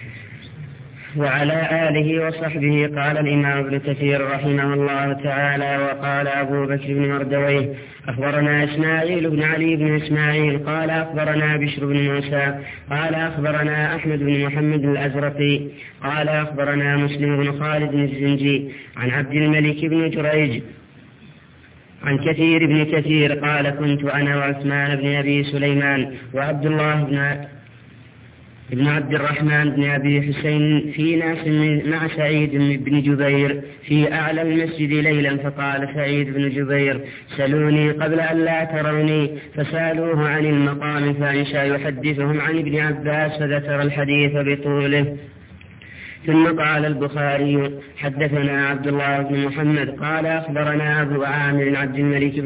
وعلى آله وصحبه. قال الإمام ابن كثير رحمه الله تعالى: وقال أبو بكر بن مردويه: أخبرنا إسماعيل بن علي بن إسماعيل قال أخبرنا بشر بن موسى قال أخبرنا أحمد بن محمد الأزرقي قال أخبرنا مسلم بن خالد الزنجي عن عبد الملك بن جريج عن كثير بن كثير قال: كنت أنا وعثمان بن أبي سليمان وعبد الله بن عبد الرحمن بن أبي حسين في ناس مع سعيد بن جبير في أعلى المسجد ليلا، فقال سعيد بن جبير: سلوني قبل أن لا تروني، فسألوه عن المقام فأنشأ يحدثهم عن ابن عباس فذكر الحديث بطوله. ثم قال البخاري: حدثنا عبد الله بن محمد قال أخبرنا أبو عامر عبد الملك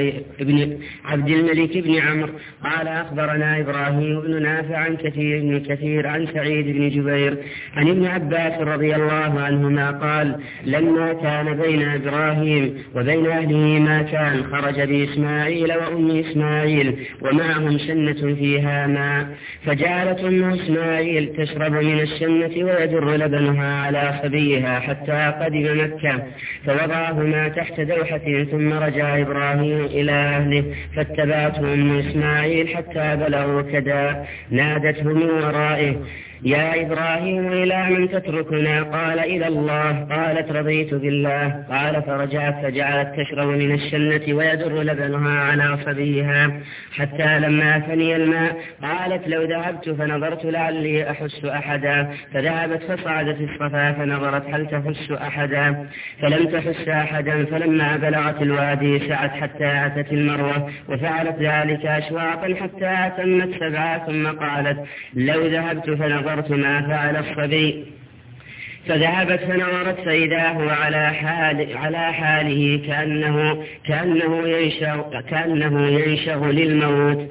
بن عمرو قال أخبرنا إبراهيم بن نافع عن كثير بن كثير عن سعيد بن جبير عن ابن عباس رضي الله عنهما قال: لما كان بين إبراهيم وبين أهله ما كان، خرج بإسماعيل وأم إسماعيل ومعهم شنة فيها ماء، فجعلت أم إسماعيل تشرب من الشنة ويدر لبنها على صبيها حتى قدم مكة، فوضعهما تحت دوحة. ثم رجع إبراهيم إلى أهله، فاتبعته أم إسماعيل حتى بلغوا كدا، نادته من ورائه: يا إبراهيم إلى من تتركنا؟ قال: إلى الله. قالت: رضيت بالله. قال: فرجعت فجعلت تشرب من الشنة ويدر لبنها على صبيها حتى لما فني الماء، قالت: لو ذهبت فنظرت لعلي أحس أحدا، فذهبت فصعدت الصفا فنظرت هل تحس أحدا، فلم تحس أحدا. فلما بلغت الوادي سعت حتى أتت المروة، وفعلت ذلك أشواطا حتى أتمت 7، ثم قالت: لو ذهبت فنظرت ما فعل الصبي، فذهبت فنظرت فإذا هو على حاله كأنه ينشغ للموت.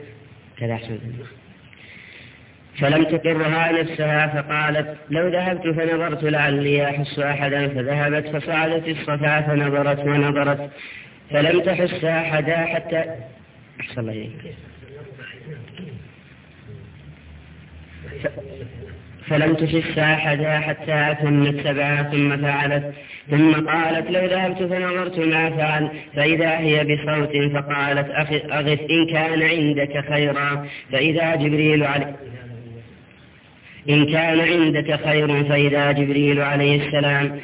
فلم تقرها نفسها، فقالت: لو ذهبت فنظرت لعلي أحس أحدا، فذهبت فصعدت الصفا فنظرت ونظرت فلم تحس أحدا حتى أحسن الله إليك. فلم تحس أحدا حتى أتمت 7، ثم فعلت. ثم قالت: لو ذهبت فنظرت ما فعل، فإذا هي بصوت، فقالت: أغث إن كان عندك خيرا، فإذا جبريل عليه السلام.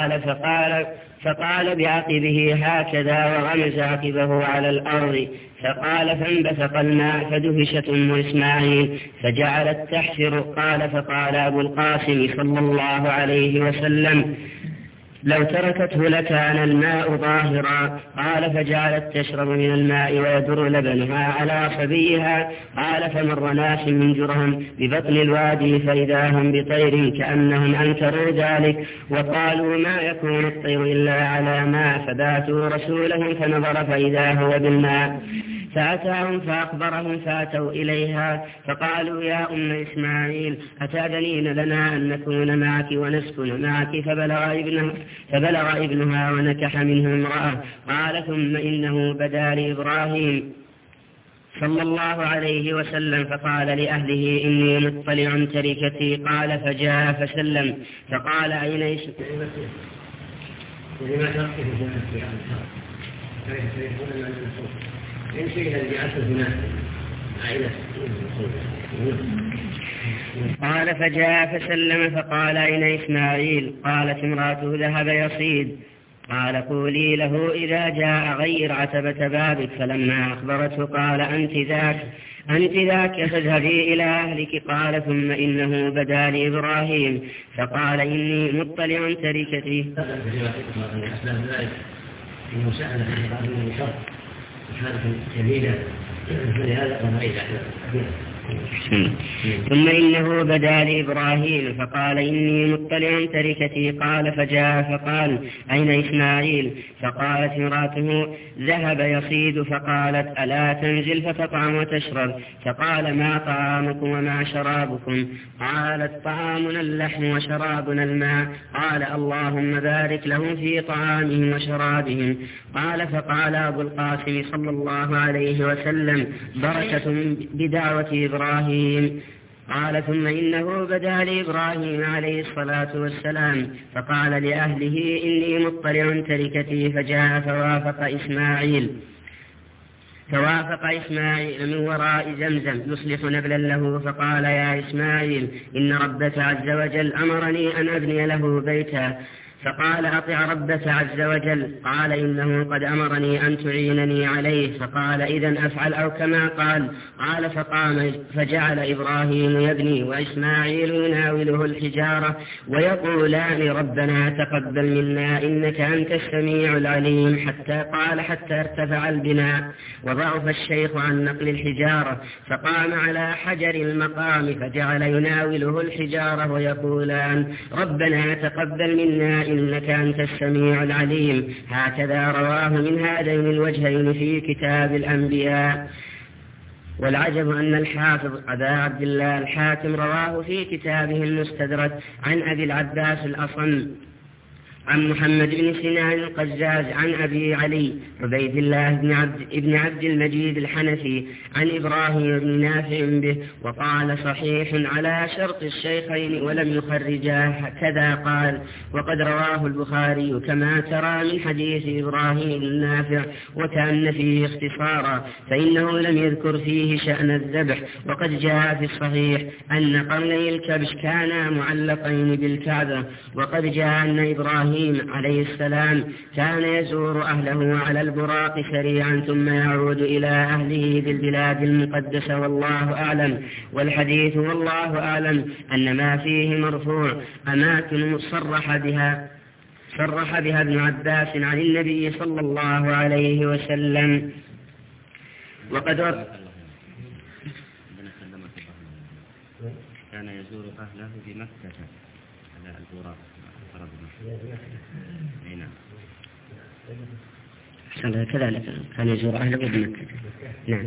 فقال بعقبه هكذا، وغمز عقبه على الأرض، فقال: فانبثق الماء، فدهشت أم إسماعيل فجعلت تحفر. قال: فقال أبو القاسم صلى الله عليه وسلم: لو تركته لكان الماء ظاهرا. قال: فجعلت تشرب من الماء ويدر لبنها على صبيها. قال: فمر ناس من جرهم ببطن الوادي، فإذا هم بطير كأنهم أنكروا ذلك، وقالوا: ما يكون الطير إلا على ماء، فباتوا رسولهم فنظر فإذا هو بالماء، فأتاهم فأخبرهم، فأتوا إليها فقالوا: يا أم إسماعيل، أتأذنين لنا أن نكون معك ونسكن معك؟ فبلغ ابنها ونكح منه امرأة. قال: ثم إنه بدا لإبراهيم صلى الله عليه وسلم فقال لأهله: إني مطلع تركتي. قال: فجاء فسلم، فقال: أين إسماعيل؟ قال: فجاء فسلم، فقال: أين إسماعيل؟ قالت امرأته: ذهب يصيد. قال: قولي له إذا جاء غير عتبة بابك. فلما أخبرته قال: أنت ذاك، فاذهبي إلى أهلك. قال: ثم إنه بدا لإبراهيم فقال: إني مطلع تركتي. حالة جميلة، فلهذا قام إلى ثم إنه بدا لإبراهيم فقال إني مطلع تركتي. قال فجاء فقال أين إسماعيل؟ فقالت امرأته ذهب يصيد. فقالت ألا تنزل فتطعم وتشرب؟ فقال ما طعامكم وما شرابكم؟ قالت طعامنا اللحم وشرابنا الماء. قال اللهم بارك لهم في طعامهم وشرابهم. قال فقال أبو القاسم صلى الله عليه وسلم بركة بدعوة إبراهيم. قال ثم إنه بدا لإبراهيم عليه الصلاة والسلام فقال لأهله إني مطلع تركتي. فجاء فوافق إسماعيل من وراء زمزم يصلح نبلا له. فقال يا إسماعيل إن ربك عز وجل أمرني أن أبني له بيتا. فقال أطع ربك عز وجل. قال إنه قد أمرني أن تعينني عليه. فقال إذن أفعل أو كما قال. قال فقام فجعل إبراهيم يبني وإسماعيل يناوله الحجارة ويقولان ربنا تقبل منا إنك أنت السميع العليم حتى ارتفع البناء وضعف الشيخ عن نقل الحجارة فقام على حجر المقام فجعل يناوله الحجارة ويقولان ربنا تقبل منا إنك أنت السميع العليم. هكذا رواه من هذين الوجهين في كتاب الأنبياء. والعجب أن الحافظ أبا عبد الله الحاكم رواه في كتابه المستدرك عن أبي العباس الأصم عن محمد بن سنان القزاز عن أبي علي عبيد الله بن عبد المجيد الحنفي عن إبراهيم بن نافع به وقال صحيح على شرط الشيخين ولم يخرجاه. كذا قال وقد رواه البخاري كما ترى من حديث إبراهيم بن نافع وكأن فيه اختصارا فإنه لم يذكر فيه شأن الذبح. وقد جاء في الصحيح أن قرني الكبش كانا معلقين بالكعبة. وقد جاء أن إبراهيم عليه السلام كان يزور أهله على البراق سريعا ثم يعود إلى أهله بالبلاد المقدسة والله أعلم. والحديث والله أعلم أن ما فيه مرفوع أماكن صرح بها ابن عباس عن النبي صلى الله عليه وسلم. وقد كان يزور أهله بمكة على البراق. كذلك كان يزور أهله بمكة. نعم.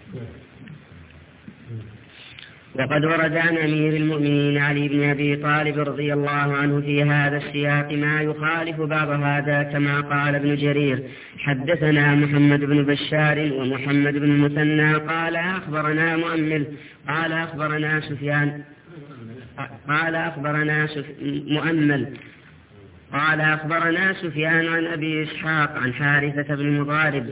وقد ورد عن أمير المؤمنين علي بن أبي طالب رضي الله عنه في هذا السياق ما يخالف بعض هذا كما قال ابن جرير حدثنا محمد بن بشار ومحمد بن المثنى قال أخبرنا مؤمل قال أخبرنا سفيان قال أخبرنا سفيان عن أبي إسحاق عن حارثة بن مضارب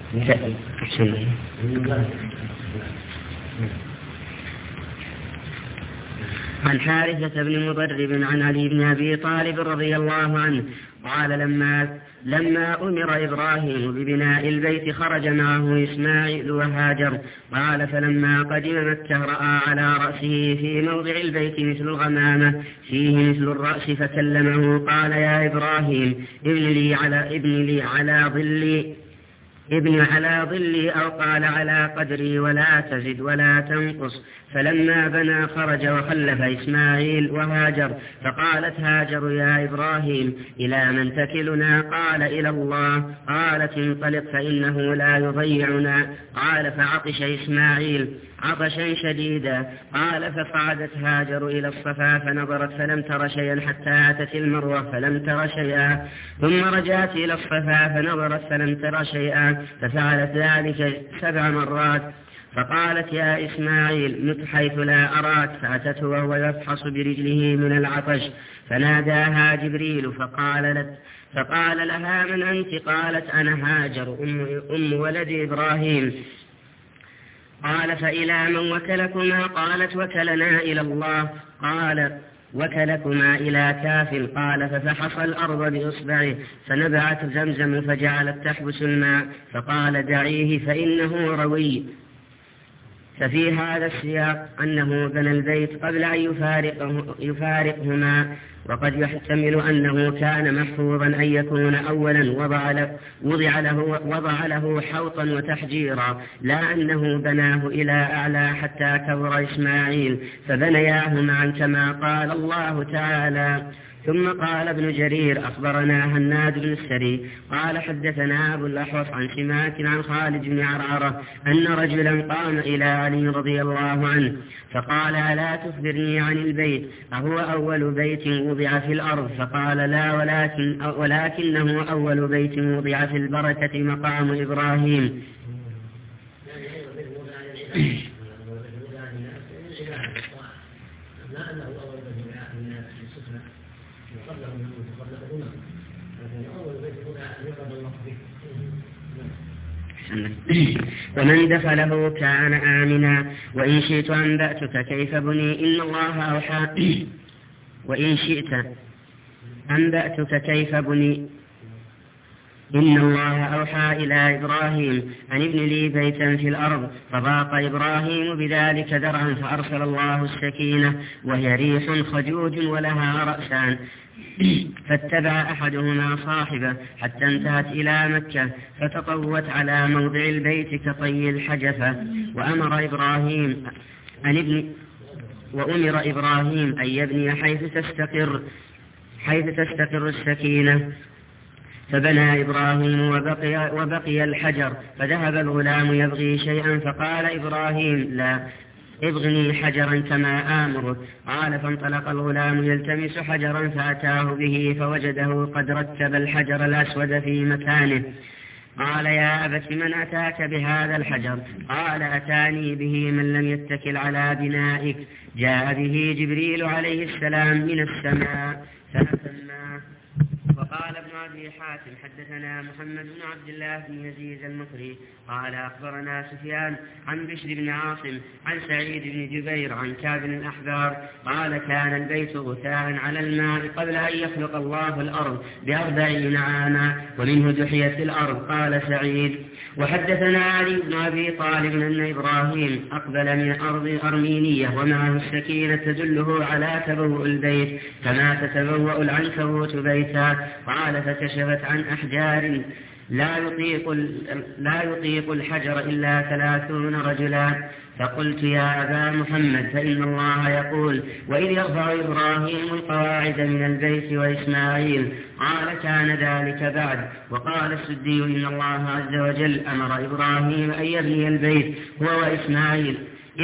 عن علي بن أبي طالب رضي الله عنه قال لما أمر إبراهيم ببناء البيت خرج معه إسماعيل وهاجر. قال فلما قدم مكة رأى على رأسه في موضع البيت مثل الغمامة فيه مثل الرأس فكلمه قال يا إبراهيم ابن على ظلي أو قال على قدري ولا تزد ولا تنقص. فلما بنى خرج وخلف إسماعيل وهاجر. فقالت هاجر يا إبراهيم إلى من تكلنا؟ قال إلى الله. قالت انطلق فإنه لا يضيعنا. قال فعطش إسماعيل عطشا شديدا. قال فصعدت هاجر إلى الصفا فنظرت فلم تر شيئا حتى أتت المروة فلم تر شيئا ثم رجعت إلى الصفا فنظرت فلم تر شيئا ففعلت ذلك 7 مرات. فقالت يا إسماعيل مت حيث لا أراك. فأتته وهو يفحص برجله من العطش فناداها جبريل فقال لها من أنت؟ قالت أنا هاجر أم ولد إبراهيم. قال فإلى من وكلكما؟ قالت وكلنا إلى الله. قال وكلكما إلى كاف. قال ففحص الأرض بإصبعه فنبعت زمزم فجعلت تحبس الماء. فقال دعيه فإنه روي ففي هذا السياق أنه بنى البيت قبل أن يفارقهما، وقد يحتمل أنه كان محفوظا أن يكون أولا وضع له حوطا وتحجيرا، لا أنه بناه إلى أعلى حتى كبر إسماعيل فبنياه معا كما قال الله تعالى. ثم قال ابن جرير أخبرنا هناد بن السري قال حدثنا أبو الأحوص عن سماك عن خالد بن عرعرة أن رجلا قام إلى علي رضي الله عنه فقال ألا تخبرني عن البيت أهو أول بيت وضع في الأرض؟ فقال لا ولكنه أول بيت وضع في البركة مقام إبراهيم. ومن دخله كان آمنا. وإن شئت أنبأتك كيف بني إن الله أوحى وإن شئت أنبأتك كيف بني إن الله أوحى إلى إبراهيم أن ابن لي بيتا في الأرض فضاق إبراهيم بذلك ذرعا فأرسل الله السكينة وهي ريح خجوج ولها رأسان فاتبع أحدهما صاحبه حتى انتهت إلى مكة فتطوت على موضع البيت كطي الحجفة. وأمر إبراهيم أن يبني حيث تستقر السكينة. فبنى إبراهيم وبقي الحجر. فذهب الغلام يبغي شيئا فقال إبراهيم لا ابغني حجرا كما آمرك. قال فانطلق الغلام يلتمس حجرا فأتاه به فوجده قد رتب الحجر الأسود في مكانه. قال يا أبت من أتاك بهذا الحجر؟ قال أتاني به من لم يتكل على بنائك، جاء به جبريل عليه السلام من السماء فأتماه. وقال ابن أبي حاتم حدثنا محمد بن عبد الله بن يزيد المصري قال أخبرنا سفيان عن بشر بن عاصم عن سعيد بن جبير عن كعب الأحبار قال كان البيت غثاء على الماء قبل أن يخلق الله الأرض ب40 عاما ومنه دحيت الأرض. قال سعيد وحدثنا علي بن أبي طالب أن إبراهيم أقبل من أرض أرمينية ومعه السكينة تدله على تبوء البيت كما تتبوأ العنكبوت بيتا. قال فكشفت عن أحجار لا يطيق الحجر إلا 30 رجلا. فقلت يا أبا محمد فإن الله يقول وإذ يرفع إبراهيم القواعد من البيت وإسماعيل. قال كان ذلك بعد. وقال السدي إن الله عز وجل أمر إبراهيم أن يبني البيت هو وإسماعيل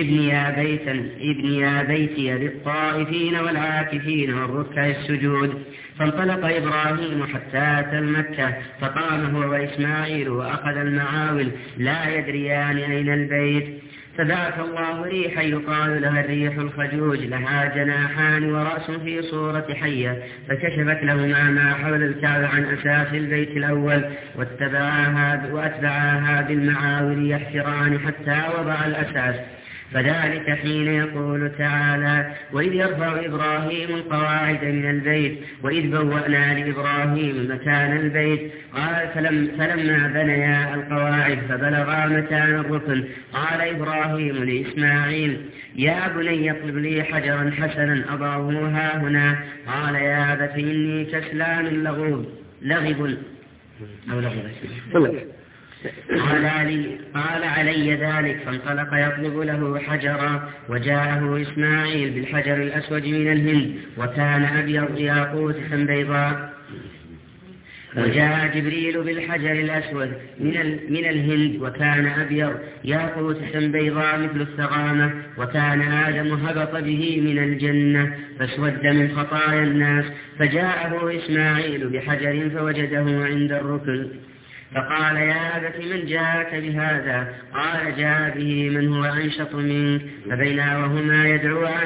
ابنيا بيتي للطائفين والعاكفين والركع السجود. فانطلق إبراهيم حتى أتى مكة فقام هو وإسماعيل وأخذ المعاول لا يدريان أين البيت. فبعث الله ريحا يقال لها الريح الخجوج لها جناحان ورأس في صورة حية فكشفت لهما ما حول الكعبة عن أساس البيت الأول وأتبعاها بالمعاول يحفران حتى وضع الأساس. فذلك حين يقول تعالى وإذ يرفع إبراهيم القواعد من البيت وإذ بوأنا لإبراهيم مكان البيت. قال فلما بنيا القواعد فبلغا مكان الركن قال إبراهيم لإسماعيل يا بني اطلب لي حجرا حسنا أضعه ها هنا. قال يا أبت إني كسلان لغب قال علي ذلك. فانطلق يطلب له حجرا وجاءه إسماعيل بالحجر الأسود من الهند وكان أبيض ياقوتة بيضاء. وجاء جبريل بالحجر الأسود من الهند وكان أبيض ياقوتة بيضاء مثل الثغامة. وكان آدم هبط به من الجنة فاسود من خطايا الناس. فجاءه إسماعيل بحجر فوجده عند الركن فقال يا أبت من جاءك بهذا؟ قال جاء به من هو أنشط منك. فبينا وهما يدعوان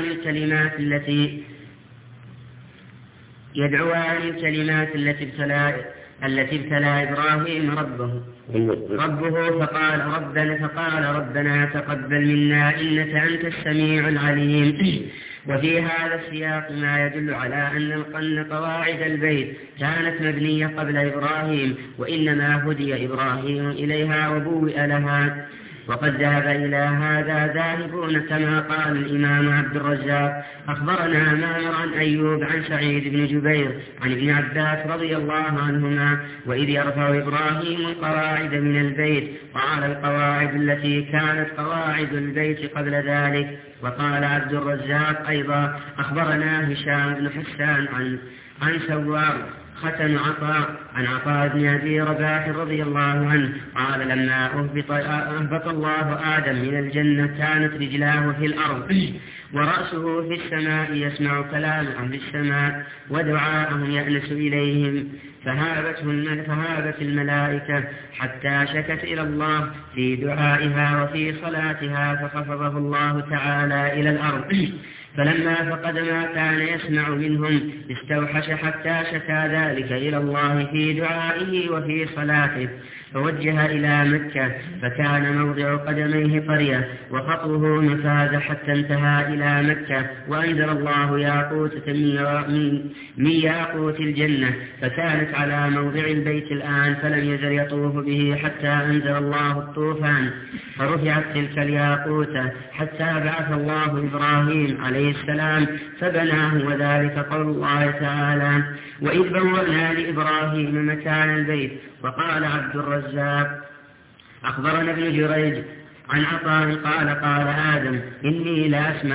الكلمات التي ابتلى إبراهيم ربه فقال ربنا تقبل منا إنك أنت السميع العليم. وفي هذا السياق ما يدل على أن قواعد البيت كانت مبنية قبل إبراهيم وإنما هدي إبراهيم إليها وبوئ لها. وقد ذهب إلى هذا ذاهبون كما قال الإمام عبد الرزاق. أخبرنا معمر عن أيوب عن سعيد بن جبير عن ابن عباس رضي الله عنهما: وإذ يرفع إبراهيم القواعد من البيت، قال القواعد التي كانت قواعد البيت قبل ذلك. وقال عبد الرزاق أيضا: أخبرنا هشام بن حسان عن سوار ختن عطاء عن عطاء بن أبي رباح رضي الله عنه قال: لما أهبط الله آدم من الجنة كانت رجلاه في الأرض ورأسه في السماء، يسمع كلام أهل السماء ودعاءهم يأنس إليهم، فهابت الملائكة حتى شكت إلى الله في دعائها وفي صلاتها، فخفضه الله تعالى إلى الأرض. فلما فقد ما كان يسمع منهم استوحش حتى شكى ذلك إلى الله في دعائه وفي صلاته، فوجه إلى مكة، فكان موضع قدميه قرية وخطوه مفاز حتى انتهى إلى مكة. وأنزل الله ياقوتة من ياقوت الجنة، فكانت على موضع البيت الآن، فلم يزل يطوف به حتى أنزل الله الطوفان، فرفعت تلك الياقوتة حتى بعث الله إبراهيم عليه السلام فبناه. وذلك قول الله تعالى: وإذ بوأنا لإبراهيم مكان البيت. وقال عبد الرزاق: أخبرنا ابن جريج عن عطاء قال آدم: إني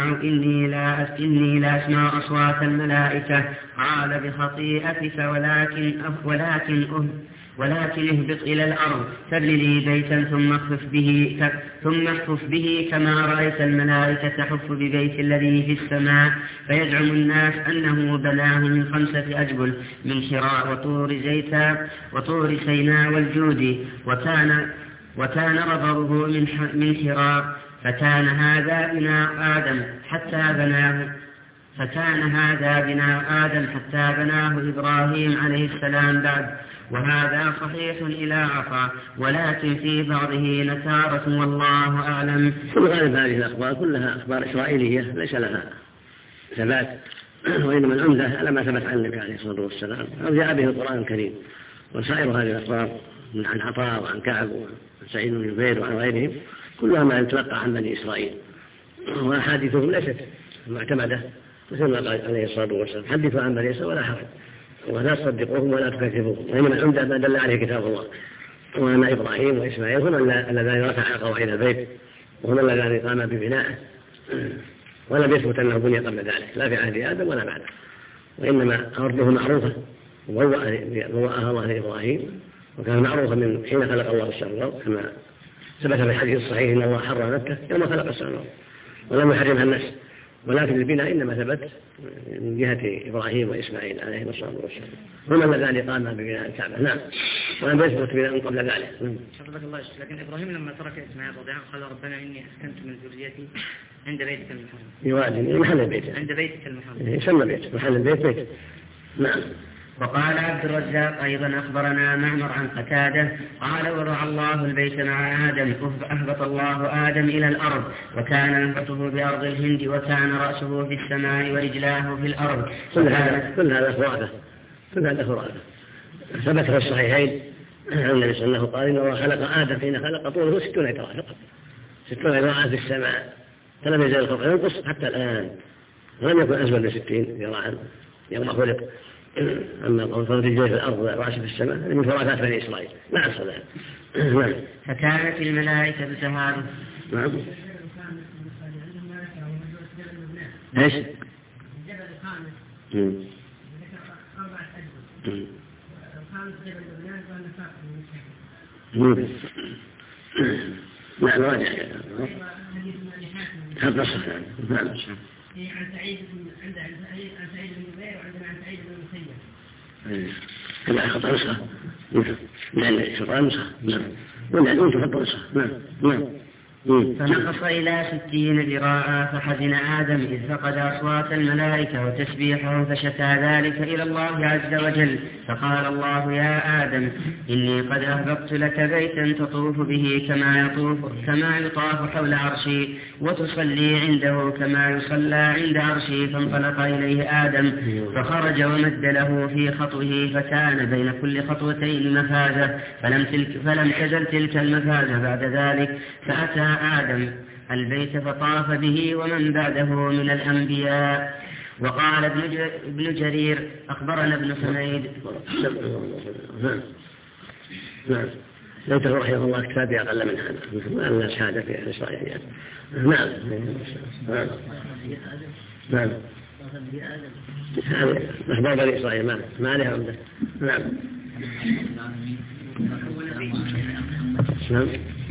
لا أسمع أصوات الملائكة. قال: بخطيئتك، ولكن اهبط إلى الأرض فابن لي بيتا ثم احفف به كما رأيت الملائكة تحف ببيت الذي في السماء. فيزعم الناس أنه بناه من 5 أجبل من حراء وطور سيناء والجودي، وكان ربره من حراء، فكان هذا بناء آدم حتى بناه إبراهيم عليه السلام بعد. وهذا صحيح إلى عطاء، ولكن في بعضه نكارة والله أعلم. كل غالب هذه الأخبار كلها أخبار إسرائيلية ليس لها ثبات، وإنما العمدة على ما ثبت عن النبي عليه الصلاة والسلام أو جاء به القرآن الكريم. وسائر هذه الأخبار عن عطاء وعن كعب وعن سعيد بن جبير وعن غيرهم كلها ما يتلقى عن بني إسرائيل، وأحاديثهم ليست معتمدة مثل ما قال عليه الصلاة والسلام: حدثوا عن بني إسرائيل ولا حرج، ولا تصدقوهم ولا تكذبوهم، وإنما العمدة ما دل عليه كتاب الله. وأن إبراهيم وإسماعيل هم اللذان رفعا قواعد البيت، وهم اللذان قاما ببنائه، ولم يثبت أنه بني قبل ذلك لا في عهد آدم ولا بعده، وإنما أرضه معروفة ووأها الله لإبراهيم، وكان معروفا من حين خلق الله السماء والأرض كما ثبت في الحديث الصحيح: إن الله حرم مكة يوم خلق السماء والأرض ولم يحرمها الناس. ولكن البناء إنما ثبت من جهة إبراهيم وإسماعيل عليهم الصلاة والسلام، هم اللذان قاما ببناء الكعبة. نعم، ولم يثبت بناء قبل ذلك. شكرك الله. لكن إبراهيم لما ترك إسماعيل رضي الله عنه قال: ربنا إني أسكنت من ذريتي عند بيتك المحرم. يوازن محل البيت، عند بيتك المحرم يسمى بيت، محل البيت بيت. نعم. وقال عبد الرزاق أيضا: أخبرنا معمر عن قتادة قال: ورع الله البيت مع آدم، فأهبط الله آدم إلى الأرض، وكان أنفته بأرض الهند، وكان رأسه في السماء ورجلاه في الأرض. كل هذا خرافة ثبت في الصحيحين عن النبي صلى الله عليه وسلم قال: إن الله خلق آدم حين خلق طوله 60 ذراعا فقط، 60 ذراعا في السماء، فلم يزال الخلق ينقص حتى الآن، ولم يكن أزول من 60 ذراعا يوم خلق. أما قول الرجال في الأرض والرأس في السماء من فراسات بني إسرائيل مع الصلاة. نعم. فكانت الملائكة تهاب. نعم. ايش؟ الجبل الخامس ذكر 4 أجبل، الخامس جبل لبنان وأنا فاق نعم راجع هذا الصح. نعم. عن سعيد بن جبير وعندنا عن سعيد بن المسيب. هذا خطأ نسخة، لأن الشرطان نسخة. نعم. ولا أنت خطأ نسخة. نعم. فنقص إلى 60 ذراعا، فحزن آدم إذ فقد أصوات الملائكة وتسبيحهم، فشكى ذلك إلى الله عز وجل، فقال الله: يا آدم إني قد أهبطت لك بيتا تطوف به كما يطاف حول عرشي، وتصلي عنده كما يصلى عند عرشي. فانطلق إليه آدم فخرج ومد له في خطوه، فكان بين كل خطوتين مفازة، فلم تزل تلك المفازة بعد ذلك. فأتى آدم البيت فطاف به ومن بعده من الأنبياء. وقال ابن جرير أخبرنا ابن حميد. نعم. ليته رحمه الله كتاب أقل من هذا، مثل ما شهادة في الإسرائيليات. نعم. نعم. أخبار بني إسرائيل ما عليها عمدة. نعم. نعم.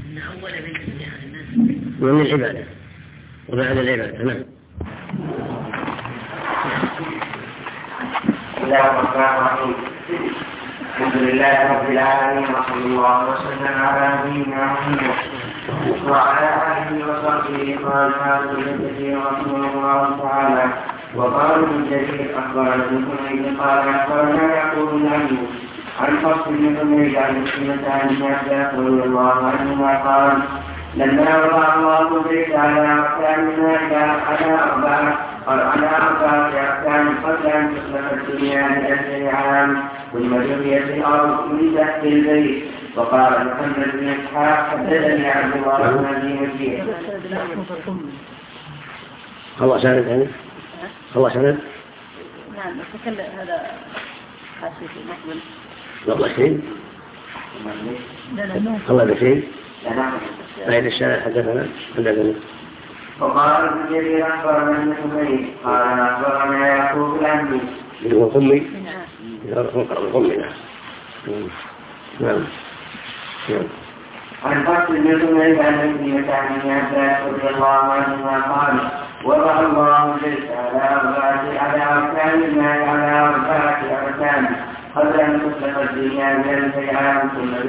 ومن العبادة وبعد العبادة. نعم. بسم الله الرحمن الرحيم. الحمد لله رب العالمين، وصلى الله وسلم على نبينا محمد وعلى آله وصحبه وأصحابه كثيرا رحمه الله تعالى. وقال ابن جرير أخبرنا ابن حميد قال أخبرنا يعقوب بن أيوب عن حفص بن حميد عن مسلمة عن ابن عباس رضي الله عنهما قال: لما وضع الله البيت على أربعة أركان قبل أن تصلح الدنيا ب1000 عام، ثم جريت الأرض من تحت البيت. وقال محمد بن إسحاق: حدثني عبد الله بن أبي مسيح. الله سند يعني؟ الله سند؟ نعم. أتكلم هذا حاسس مقبل. الله شيء؟ الله بشيء؟ غير الشارع حدثنا. وقال ابن جرير أخبرنا ابن حميد قال أخبرنا يعقوب الأنبي يقول قمي قمي. نعم. عن حفص بن حميد عن مسلمة عن ابن عباس رضي الله عنهما قال: وضع الله البيت على أركان الماء على 4 أركان قبل أن تصلح الدنيا ب1000 عام،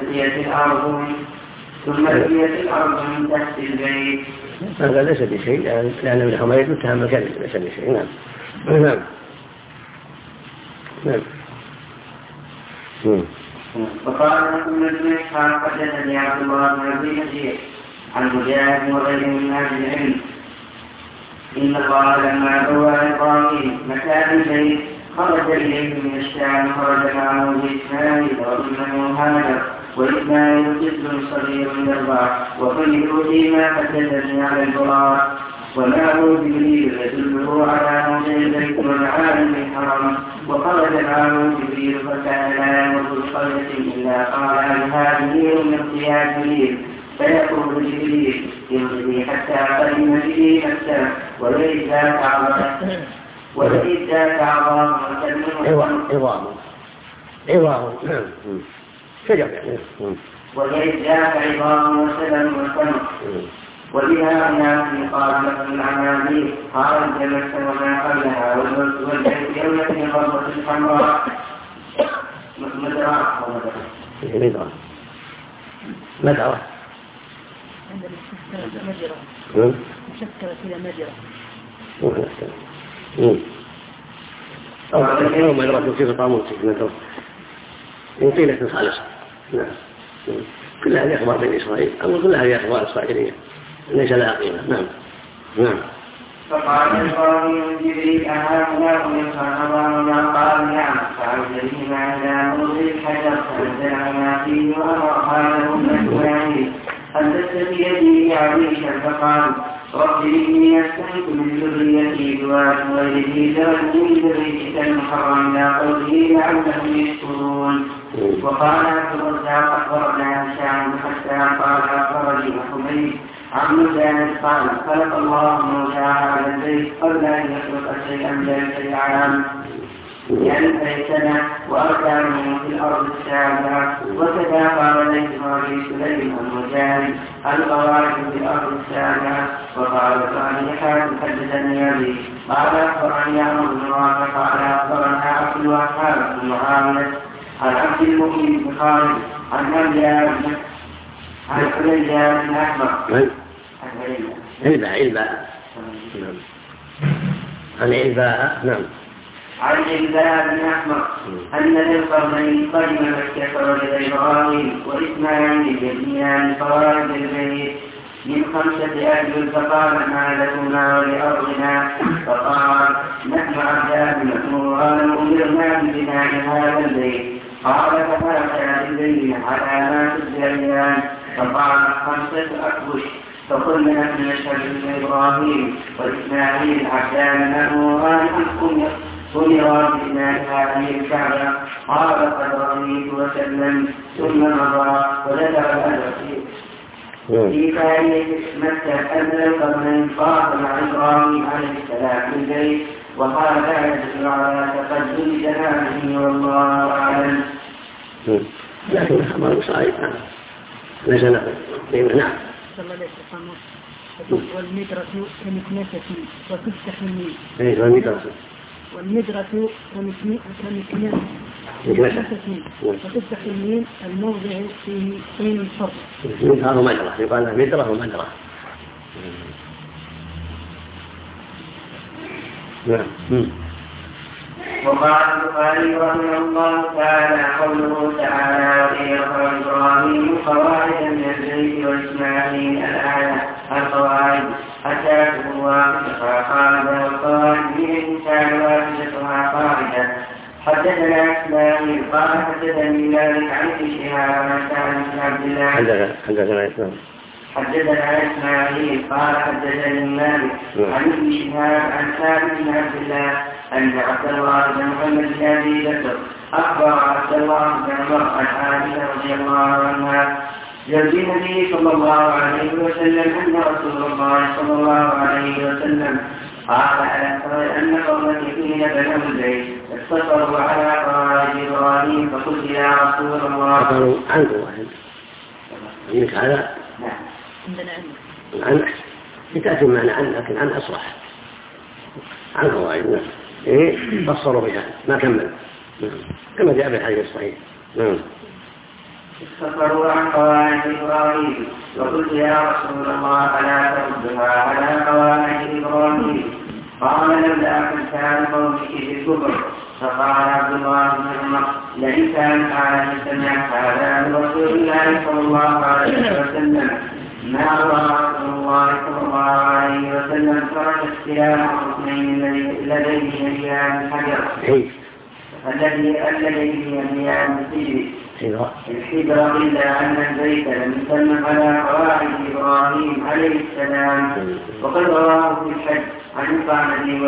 ثم بقيت الأرض من تحت البيت. هذا ليس بشيء، لأن ابن حميد متهم الكذب، ليس بشيء. نعم. نعم. نعم. وقال محمد بن إسحاق: حدثني عبد الله بن أبي مسيح عن مجاهد وغيره من أهل العلم إن الله لما بوأ إبراهيم مكان البيت خرج إليه من الشام، خرج معه بإسماعيل وابنه هاجر، وإسماعيل طفل صغير يرضع، وخلقوا فيما حدثني على البراق، ومعه جبريل يدله على موضع البيت والعالم الحرم. وخرج معه جبريل فكان لا يمر القرية إلا قال: هذه من يا جبريل؟ فيقول جبريل: يمضي حتى قدم به مكة، وليس ذاك عظام عظام شجر يعني. وليس ذاك عظام وسلم وسمع. وبها أناس قال لكم العنابيل قال الجنة وما قبلها، والبيت يومة غربة الحمراء مدرة مشكلة إلى مجرى. أو مدرة في طاموس وقيلة خالصة. نعم. كل هذه أخبار بني إسرائيل، أو كل هذه أخبار إسرائيلية ليس لها قيمة. نعم. نعم. فقال إبراهيم جبريل: أهؤلاء من خلقنا؟ قال: نعم. فأرسلهما إلى موضع الحجر فأنزلهما فيه وأمرها لهم إسماعيل أن تتقي يديه عريشا، فقال: رب إني أسكنت من ذريتي بواد غير ذي زرع عند بيتك المحرم إلى قوله لعلهم يشكرون. وقال عبد الرزاق: أخبرنا هشام حتى قال: أخبرني حميد عن مجاهد قال: خلق الله موسى على البيت قبل أن يخلق شيئا ب1000 عام، يعني 1000 سنة، وأركانه في الأرض السابعة. وكذا قال ليث بن سليم المجاهد: القواعد في الأرض السابعة. وقال صالحات حدثني أبي قال أخبرني عمرو بن رافع قال أخبرنا عبد الوهاب بن معاوية عن عبد المؤمن بن خالد عن حليجة بن أحمر علباء. نعم. عن علباء. نعم. عن علباء بن أحمر أن ذي القرنين قدم مكة ولد إبراهيم وإسماعيل يبنيان فرائض البيت من 5 أجل، فقال ما لكما ولأرضنا؟ فقال نحن عبدان مأموران أمرنا ببناء هذا البيت. قال فما بالبين على ما تزدريان؟ فقال 5 أكبش. فقلنا نحن نشهد بن إبراهيم وإسماعيل عبدان مأموران أمرا ببناء هذه الكعبة. قال قد رضيت وسلم ثم مضى وذكر الأجر في تاريخ مكة أن القرنين طاف مع إبراهيم عليه السلام بالبيت، وقال لا يدل على تقدم جنابه والله أعلم. لكن الخبر صحيح ليس له نعم. والمدرة كمكنسة وتفتح الميل. والمدرة كمكنسة وتفتح الميل الموضع فيه حين الفرق. مدرة ومدرة، يقال مدرة ومدرة. نعم. وقال البخاري رحمه الله تعالى قوله تعالى ويرفع إبراهيم قواعد من البيت وإسماعيل الآية القواعد حتى تكون قاعدة والقواعد من الإنسان واحدتها قاعدة. حدثنا إسماعيل قال حدثني مالك عن شهاب عن عبد الله حدثنا إسماعيل قال حدثني مالك عن ابن شهاب عن ثابت بن عبد الله أن عبد الله بن محمد بن أبي بكر أخبر عبد الله بن عمر عن عائشة رضي الله عنها زوج النبي صلى الله عليه وسلم أن رسول الله صلى الله عليه وسلم قال أن قومك حين بنوا البيت اقتصروا على قواعد إبراهيم فقلت يا رسول الله قالوا عنه واحد منك هذا عن تأتي معنى عن، لكن عن أصرح عن قواعد. فصروا بها ما كمل كما جاء في الحديث الصحيح. استغفروا عن قواعد إبراهيم وقلت يا رسول الله ألا تردها على قواعد إبراهيم؟ قال لولا كان قومك في الكفر. فقال عبد الله بن عمر لئن كان على سمعت هذا من رسول الله صلى الله عليه وسلم ما رسول الله صلى الله عليه وسلم ترك استلام الركنين لديه أيام الحجر الذي أيام الحجر إلا أن البيت لم يسلم على قواعد إبراهيم عليه السلام. وقد رواه في الحج عن القعنبي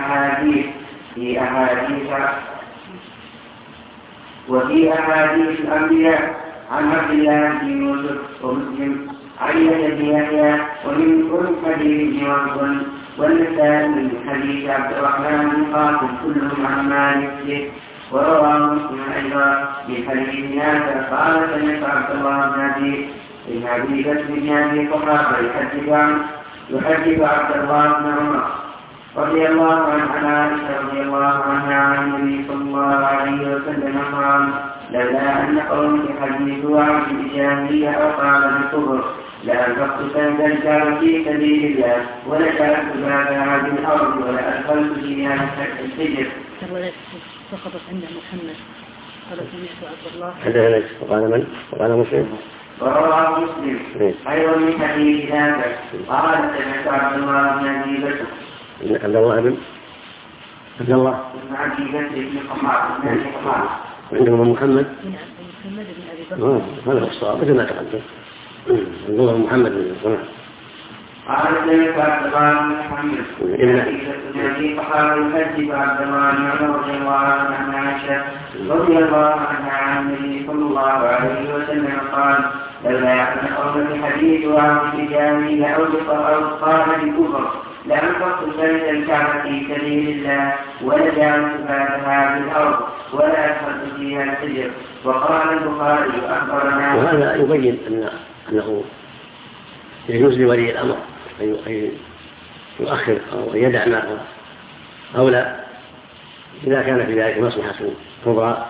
وفي أحاديث الأنبياء عن عبد الله بن يوسف ومسلم عن يحيى ومن حديث ابن والنسائي من حديث عبد الرحمن بن قاسم كلهم عن مالك. ورواه مسلم أيضا من حديث نافع قال سمعت عبد الله بن أبي بكر بن أبي قحافة يحدث عبد الله بن عمر رضي الله عنه عن عائشة رضي الله عنها عن النبي صلى الله عليه وسلم قال لولا أن قومك حديثوا عن الجاهلية أو قال بالكفر لأنفقت سند الجار في سبيل الله ولجعلت بابها بالأرض ولأدخلت فيها السجن. سقطت عند محمد قال سمعت عبد الله هذا وقال من؟ وقال مسلم ورواه مسلم أيضا من حديث نافع قال سمعت عبد الله بن أبي بكر عبد الله بن أبي بكر بن قمار عندهم محمد بن أبي بكر هذا هو الصواب مثل ما تقدم عبد الله محمد بن قمار قال سمعت عبد الله بن محمد بن أبي قحافة يحدث عبد الله بن عمر رضي الله عنه عن عائشة رضي الله عنها عن النبي صلى الله عليه وسلم قال لولا أن قومك حديث عن الجاهلية أو قال بالكفر لأنفقت سند الكعبة في سبيل الله ولجعلت بابها بالأرض ولا أدخلت فيها الحجر. وقال البخاري أخبرنا. وهذا يبين أنه يجوز لولي الأمر أن يؤخر أو يدع ما هو أولى إذا كان في ذلك مصلحة كبرى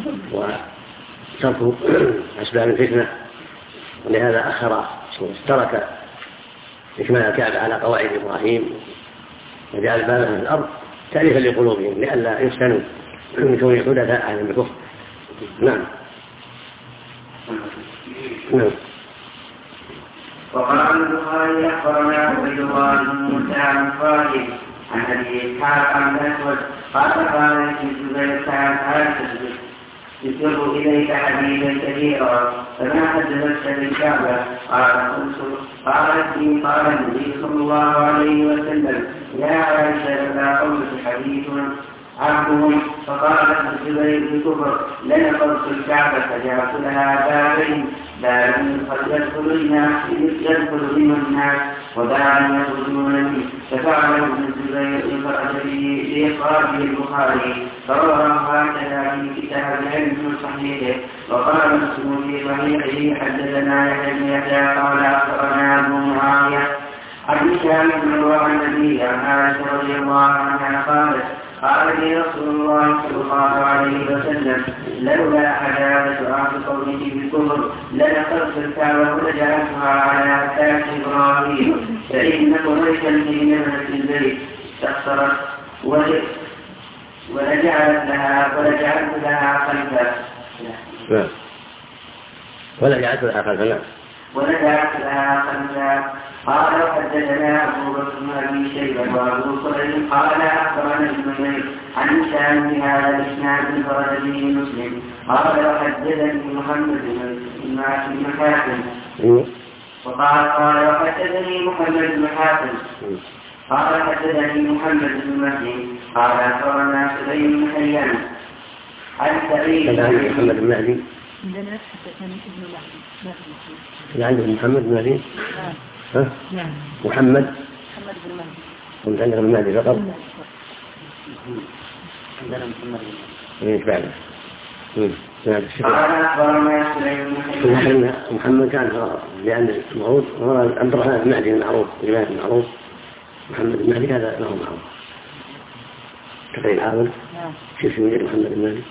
وترك أسباب الفتنة، ولهذا أخر ترك إكمال الكعبة على قواعد إبراهيم وجعل بابها في الأرض تأليفا لقلوبهم لئلا يفتنوا من كون حدثاء أهل الكفر. نعم. نعم. وقال البخاري أخبرنا عبد الله بن موسى عن خالد عن أبي إسحاق عن الأسود قال قال في الزبير عن عائشة يسر إليك حديثا كثيرا فما حدثت بالكعبة قالت لي قال النبي صلى الله عليه وسلم يا عائشة لا قولك حديث عبدهم فقالت الزبير بكفر لنقضت الكعبة فجعلت لها بابين باب قد يدخل منه الناس وباب يخرجون منه ففعله ابن الزبير إن خرج به لإخراجه البخاري فرواه هكذا في كتاب العلم من صحيحه. وقال مسلم في صحيحه حدثنا يحيى بن يحيى قال أخبرنا أبو معاوية عن هشام بن عروة عن أبيه عن عائشة رضي الله عنها قالت قال لي رسول الله صلى الله عليه وسلم لولا عداوة أهل قومه بالكفر لنقضت الكعبة ولجعلتها على أساس إبراهيم فإن قريشا في نبذة البيت استخسرت ولجعلت لها خلفا قال وحدثنا أبو بكر بن أبي شيبة وأبو كريم قال أخبرنا ابن عن هشام بهذا الإسناد انفرد به مسلم قال وحدثني محمد بن حاتم قال وحدثني محمد بن مهدي قال أخبرنا سليم بن حيان عن سعيد محمد بن مهدي عندنا حدثني ابن مهدي عندنا محمد بن مهدي نعم محمد بن مهدي كنت عندنا بن مهدي فقط عندنا محمد بن ايش بعده قال محمد كان لأن معروف عبد الرحمن بن مهدي المعروف المعروف محمد بن مهدي هذا له معروف تقريبا عاون كيف يوجد محمد بن مهدي.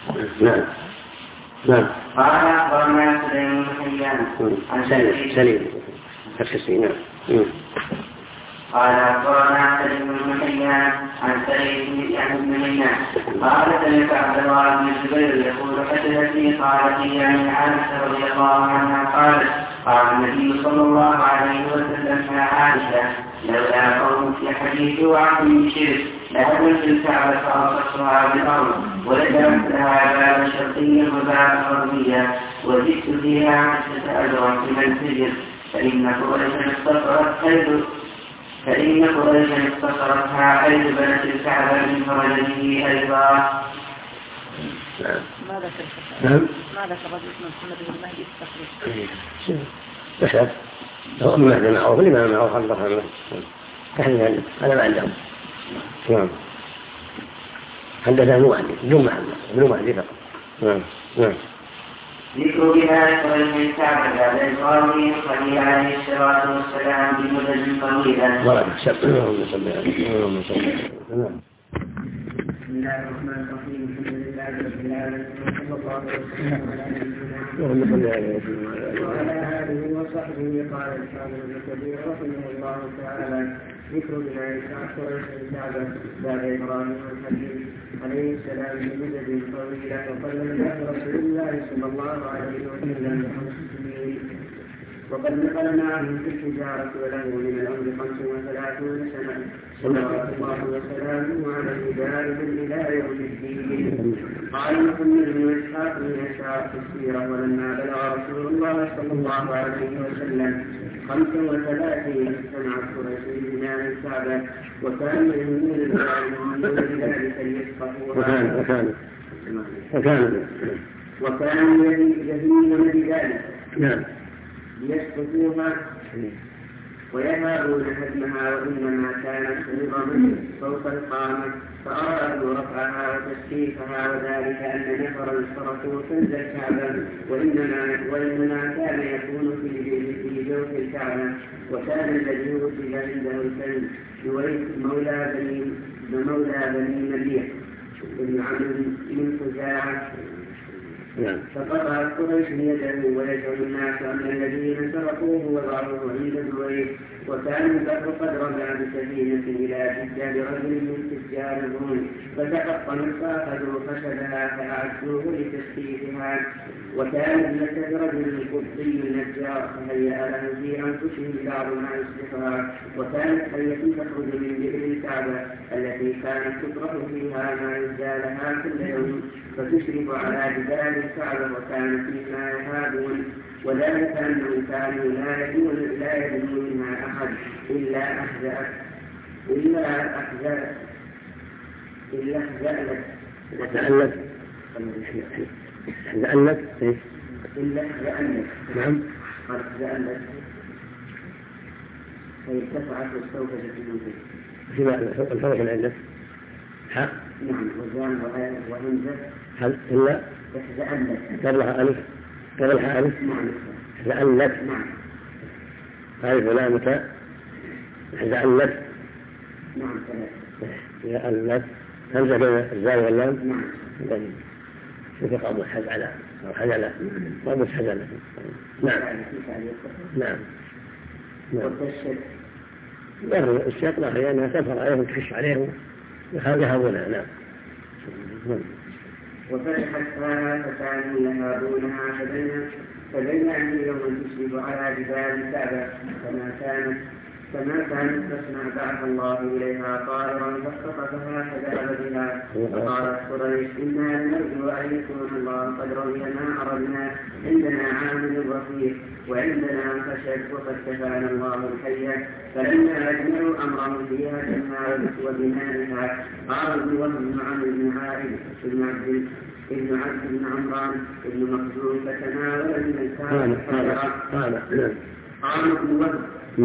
نعم قال أخبرنا سليم بن حيان سليم فتح السين. نعم قال أخبرنا سليم بن حيان عن سعيد بن ميناء قال سمعت عبد الله بن الزبير يقول حدثتني قالت لي عن عائشة رضي الله عنها قالت قال النبي صلى الله عليه وسلم يا عائشة لولا قوم في حديث وعد من شرك لهدمت الكعبة فأوصفتها بالأرض ولجأت لها باب شرقيا وباب غربيا وزدت فيها 10 أجرا في المنسجر فإن قريشا اختصرتها حيث بنت الكعبة من فرجه أيضا. ما ذكر رجل اسمه محمد بن مهدي يشهد هو أم مهدي معروف الإمام معروف عبد الرحمن تحديث هذا ما عندهم. نعم حدثنا ابن مهدي فقط. نعم ذكر بها قريش الكعبة بعد إقامه الخليل عليه الصلاة والسلام بمدد طويلة. اللهم صل على نعم. بسم الله الرحمن الرحيم الحمد لله رب العالمين وصلى الله وسلم وعلى آله وصحبه. قال الحافظ ابن كثير رحمه الله تعالى ذكر بناء قريش الكعبة بعد إبراهيم الخليل عليه السلام بمدد طويلة وقد نقل رسول الله صلى الله عليه وسلم وقد نقل معه في التجارة وله من الأمر 35 سنة صلوات الله وسلامه عليه دائما إلى يوم الدين. قال محمد بن إسحاق بن يسار في السيرة ولما بلغ رسول الله صلى الله عليه وسلم 35 سنة قريش بناء الكعبة وكان يهمون العالمين ذلك ليفقهوها وكانوا يهمون بذلك ليسقطوها ويهابون هدمها وإنما كانت نظما فوق القامة فأرادوا رفعها وتسكيفها وذلك أن نفرا صرفوا كنز الكعبة وإنما كان يكون في جوف الكعبة. وكان الذي وجد عنده الكنز جويس مولى بني نبيه بن عمرو من خزاعة فقطعت قريش يده ويزعم الناس أن الذين فاتركوه وضعوه عند الزبير. وكان البحر قد رجع بسفينة إلى جدة لرجل من تجار الروم فتحطمت فأخذوا خشبها فأعدوه لتسقيفها. وكان ابنة رجل قبطي نجار فهيأ له في أنفسهم بعض ما يصلحها. وكانت حية تخرج من بئر الكعبة التي كانت تطرح فيها ما يزالها كل يوم فتشرف على جبال الكعبة وكان فيها يهابون. وذلك أنهم كانوا لا يدنون منها أحد إلا نعم فارتفعت واستوفت الجنود. فيما الفرق العلة حق نعم وزان وهمزة هل إلا احزألت قبلها ألف قبلها ألف نعم احزألت نعم ألف ولامك احزألت نعم احزألت همزة بين الزاي واللام نعم في قام حزعلة أو حزعلة قام حزعلة نعم نعم والتشهد ظهر الشيطان لأنها تظهر عليهم تخش عليهم يهابونها. نعم وفتحت فكانوا يهابونها فبين أن يوم تشرف على جبال الكعبة فما كانت تسمع بعث الله إليها طائرا فاختطفها فذهب بها. فقالت قريش إنا لنرجو أن يكون الله قد رضي ما أردنا عندنا عامل رفيق وعندنا خشب وقد كفانا الله الحية. فلما أجمعوا أمرهم فيها جمعوا وبنائها قال ابن وهب بن عمرو بن عائد ابن عبد بن عمران ابن مخزوم فتناول من الكعبة قال ابن وهب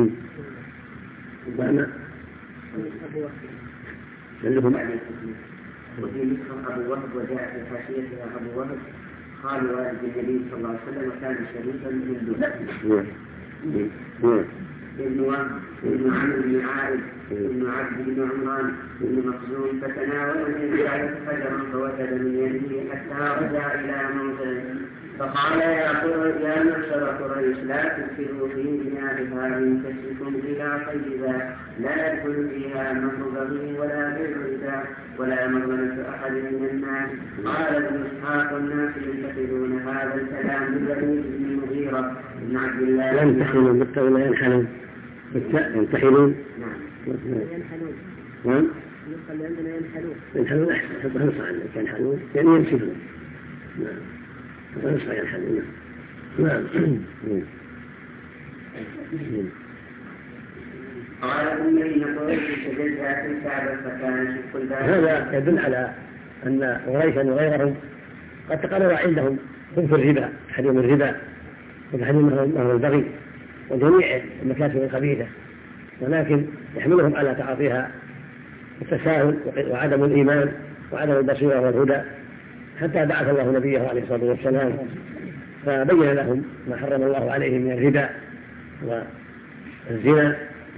وفي نسخة أبو وهب وجاء في حاشيتها أبو وهب قال والد النبي صلى الله عليه وسلم وكان شريفا من دون ابن وهب ابن عمرو بن عائد ابن عبد بن عمران ابن مخزوم فتناول من ذلك حجرا فوجد من يده حتى رجع إلى موضعه فقال يا معشر قريش لا تدخلوا في بنائها من كشفكم إلى طيبا لا يدخل فيها مر بغي ولا بيع ربا ولا مظلمة أحد من الناس. قال ابن إسحاق والناس ينتقدون هذا الكلام بالوليد بن المغيرة بن عبد الله ينتحلون بالتاء ولا ينحلون بالتاء ينتحلون نعم ينحلون أحسن حتى نص عنك ينحلون يعني ينشدون نعم نص ينحلون نعم قال إن قريش تجزأ في الكعبة فكان شق الباب. هذا يدل على أن قريشا وغيرهم قد تقرر عندهم خبث الربا تحريم الربا وتحريم نهر البغي وجميع المكاسب الخبيثة ولكن يحملهم على تعاطيها التساهل وعدم الإيمان وعدم البصيرة والهدى حتى بعث الله نبيه عليه الصلاة والسلام فبين لهم ما حرم الله عليهم من الربا والزنا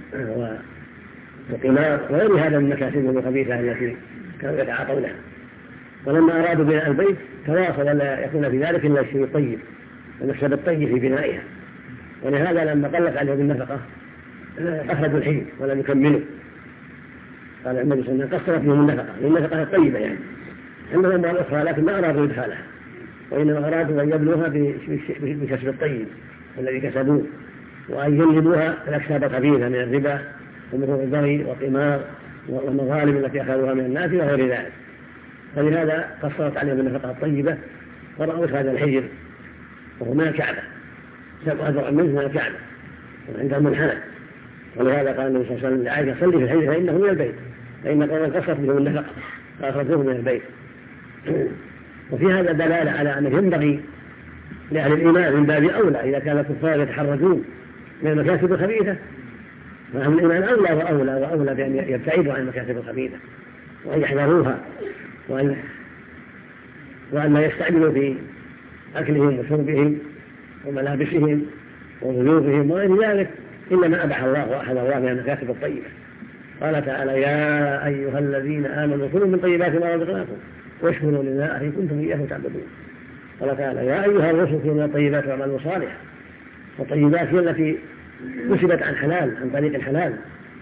والقمار وغير هذا من مكاسبهم الخبيثة التي كانوا يتعاطونها. ولما أرادوا بناء البيت تواصل لا يكون في ذلك إلا الشيء الطيب والمكسب الطيب في بنائها. ولهذا لما قلت عليهم النفقة أخرجوا الحين ولم يكملوا. قال النبي صلى الله عليه وسلم قصرت بهم النفقة الطيبة يعني عندهم أموال أخرى لكن ما أرادوا إدخالها وإنما أرادوا أن يبلوها بكسب الطيب الذي كسبوه وأن ينجبوها الأكساب الخبيثة من الربا ومثل البغي والقمار والمظالم التي أخذوها من الناس وغير ذلك. فلهذا قصرت عليهم النفقة الطيبة ورأوا هذا الحجر وهو من الكعبة سبع منه من الكعبة وعندهم منحنى. ولهذا قال النبي صلى الله عليه وسلم لعائشة صلي في الحجر فإنه من البيت فإن قوما قصرت بهم النفقة فأخرجوه من البيت. وفي هذا دلالة على أنه ينبغي لأهل الإيمان من باب أولى إذا كان الكفار يتحرجون من المكاسب الخبيثة فأهل الإيمان أولى بأن يبتعدوا عن المكاسب الخبيثة وأن يحذروها وأن لا يستعملوا في أكلهم وشربهم وملابسهم وضيوفهم وغير ذلك إلا ما أباح الله وأحل الله من المكاسب الطيبة. قال تعالى يا أيها الذين آمنوا كلوا من طيبات ما رزقناكم واشكروا لله إن كنتم إياه تعبدون. قال تعالى يا أيها الرسل كلوا من الطيبات واعملوا صالحا والطيبات هي التي نسبت عن حلال، عن طريق الحلال.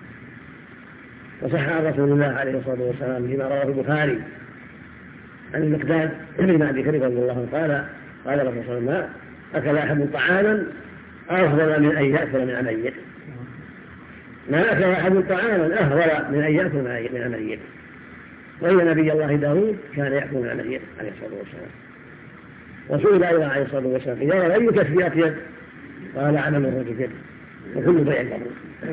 وصح عن رسول الله عليه الصلاة والسلام فيما رواه البخاري عن المقداد بن أبي كريم رضي الله عنه قال الرسول صلى الله عليه وسلم: أكل أحد طعاما أفضل من أن يأكل من الميت. ما أكل أحد طعاما أفضل من أن يأكل من الميت. وإن نبي الله داود كان يأكل من الميت عليه الصلاة والسلام. وسئل أيضا عليه الصلاة والسلام: إذا أي كسبيات يد؟ قال: عمل الرجل يد وكل بيع ضروري.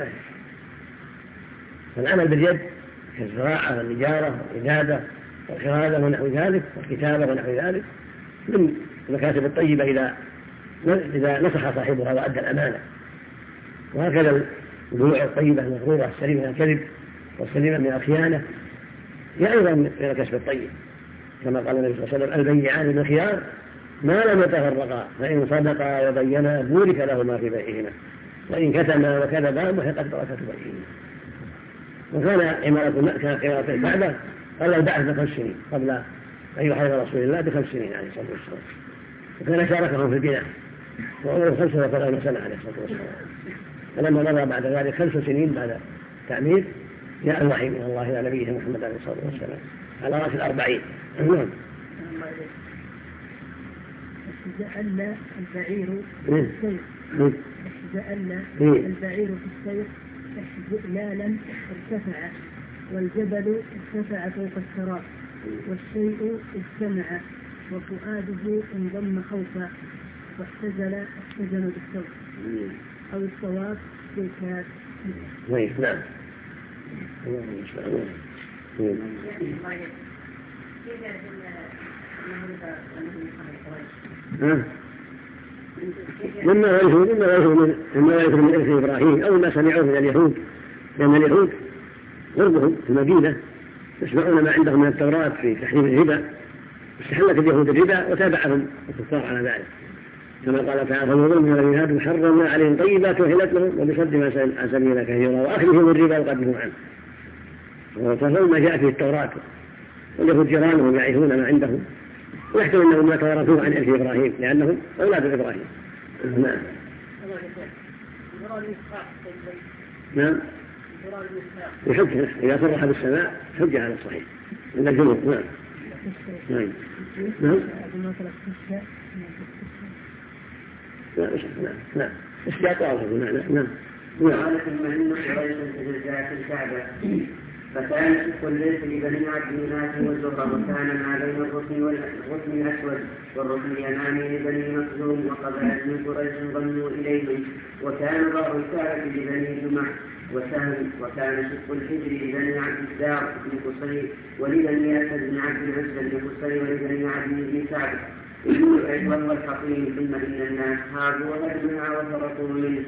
فالعمل باليد كالزراعة والنجارة والعبادة والخرادة ونحو ذلك والكتابة ونحو ذلك من المكاسب الطيبة إذا نصح صاحبها وأدى الأمانة. وهكذا البيوع الطيبة المغرورة السليمة من الكذب والسليمة من الخيانة هي أيضا من الكسب الطيب، كما قال النبي صلى الله عليه وسلم: البيعان بالخيار ما لم يتفرقا فإن صدقا وبينا بورك لهما في بيعهما وإن كتما وكذبا محقت بركة بيعهما. وكان عمارة الكعبة قبل البعث ب5 سنين، قبل أن يحرر رسول الله ب5 سنين عليه الصلاة والسلام. وكان شاركهم في البناء وعمره 35 سنة عليه الصلاة والسلام. فلما مضى بعد ذلك 5 سنين بعد تعمير جاء الوحي من الله إلى نبيه محمد عليه الصلاة والسلام على رأس 40. نعم. استجأل البعير في السير البعير في السير استجلالا ارتفع، والجبل ارتفع فوق السراب، والشيء اجتمع، وفؤاده انضم خوفا، واحتزن بالصوت أو الصواب بالكاف. نعم. مما يعرفون من إرث إبراهيم أو ما سمعوه من اليهود، لأن اليهود غربهم في المدينة يسمعون ما عندهم من التوراة في تحريم الربا، استحلت اليهود الربا وتابعهم الكفار على ذلك، كما قال تعالى: فمن ظلم الذين هادوا حرمنا عليهم طيبات وحلت لهم وبصدهم عن سبيل كثيرا وأخذهم الربا وقدهم عنه. وتفهم ما جاء في التوراة، واليهود جيرانهم يعرفون ما عندهم ويحكم أنهم ما تورثوه عن إرث إبراهيم لأنهم أولاد إبراهيم. نعم. نعم. يحج إذا صرح بالسماء حج على الصحيح من الجنوب. نعم. نعم. نعم. نعم. استعطاء. نعم. قالت المهم قريش في الكعبة، فكان شق الليل لبني عبد مناف والزهرة، وكان ما بين الركن الأسود والركن اليماني لبني مخزوم، وقبائل من قريش ضموا إليهم، وكان باب الكعبة لبني جمع وسهم، وكان شق الحجر لبني عبد الدار بن قصي ولبني أسد بن عبد العزة بن قصي ولبني عبد بن كعب وهو الحقيم. ثم إن الناس هاجوا وهدمها وفرقوا منه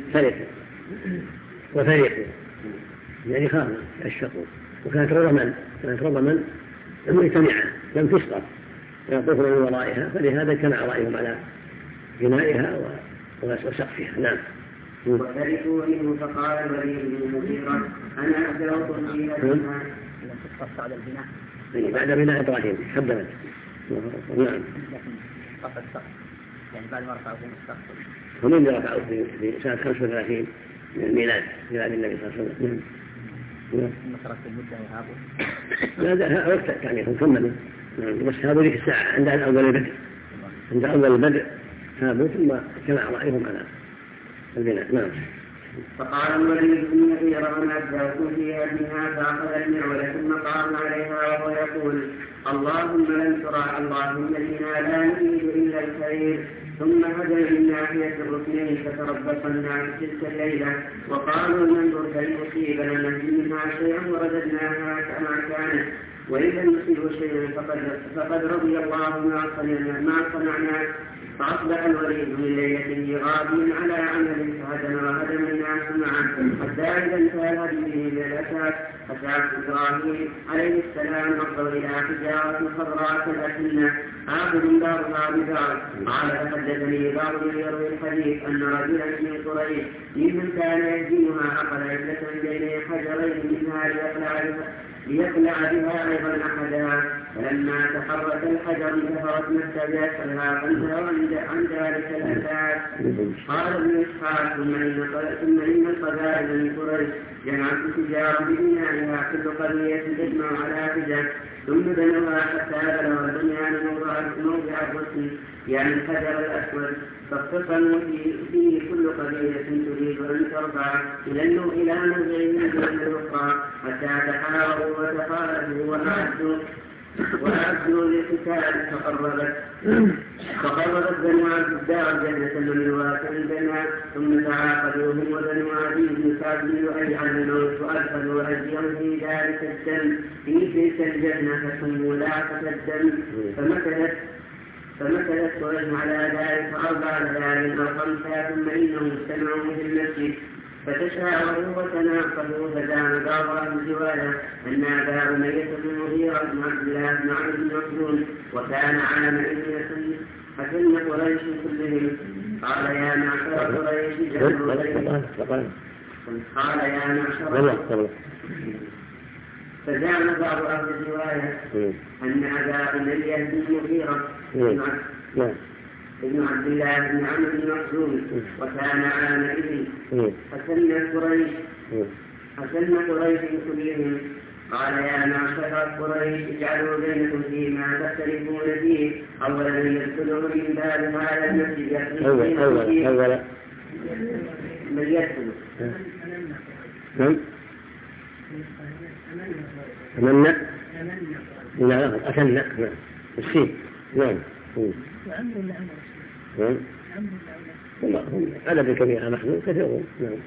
وفرقوا يعني خافوا أشفقوا، وكانت رضما مجتمعة لم تسقط يطوفون من ورائها، فلهذا اجتمع رأيهم على بنائها وسقفها. نعم. وفرقوا منه، فقال الوليد بن المغيرة: أنا أبدأكم فيها منها. لم تسقط على البناء يعني بعد بناء إبراهيم حبنا. نعم. قصد السقف يعني بعد ما رفعوا من السقف. هم اللي رفعوا في سنة 35 من الميلاد ميلاد النبي صلى الله عليه وسلم. ثم تركوا المدة وهابوا. لا وقت يعني كملوا. بس هابوا ذيك الساعة عند أول البدء هابوا ثم اجتمع رأيهم على البناء. نعم. فقال الوليد بن المغيرة: أنا أبدأكم فيها منها، فأخذ المعول ثم قام عليها وهو يقول: اللهم لن ترى، اللهم إنا لا نريد إلا الخير. ثم هدى من ناحية الركنين فتربصنا تلك الليلة، وقالوا: ننظر هل يصيبنا نهدي منها شيئا ورددناها كما كانت، وإذا نصيب شيئا فقد رضي الله ما صنعنا. فأصبح الوليد من ليلته غاديا على عمل فهدم الناس معه، حتى إذا انتهى هديه إلى الأساس فسعى إبراهيم عليه السلام نظر إلى حجارة خضراء كالأسنة آخذ دارها بدار. قال: فحدثني بعض يروي الحديث أن رجلا من قريش ممن كان يهدمها أخذ عدة بين حجرين منها ليقلع بها أيضا أحدها، فلما تحرك الحجر انتهرت نفسها بأسرها فانتهوا عن ذلك الأساس. قال ابن إسحاق ثم إن القبائل من قريش جمعت تجارة ببنائها كل قرية تجمع على حجة ثم بنوها حتى بلغ البنيان موضع الرسم يعني الحجر الأسود فاختصموا فيه كل قبيلة تريد أن ترفع إلى موضعه دون الأخرى حتى تحاوروا وتخالفوا وأعدوا للقتال فقربت بنو عبد الدار جنة من واقع البناء ثم تعاقدوا هم وبنو عدي بن كعب بن لؤي عن الموت وأدخلوا أيديهم في ذلك الدم في تلك الجنة فسموا لاحة الدم فمكثت قريش على ذلك 4 ليال أو 5 ثم إنهم اجتمعوا في المسجد فتشاوروا وتناقضوا فزعم بعض أهل الرواية أن أبا أمية بن المغيرة بن عبد الله بن عمرو بن مخزوم وكان عام حسن قريش كلهم قال يا معشر قريش فزعم بعض أهل الرواية أن أبا أمية بن المغيرة ابن عبد الله بن عمرو بن مخزوم وكان عامئذ حسن قريش كلهم قال يا معشر قريش اجعلوا بينكم فيما تختلفون فيه أولا يدخلوا من باب هذا المسجد أولا من يدخل أمنا لا أكلنا السين نعم أدب كبير محمود كثيرون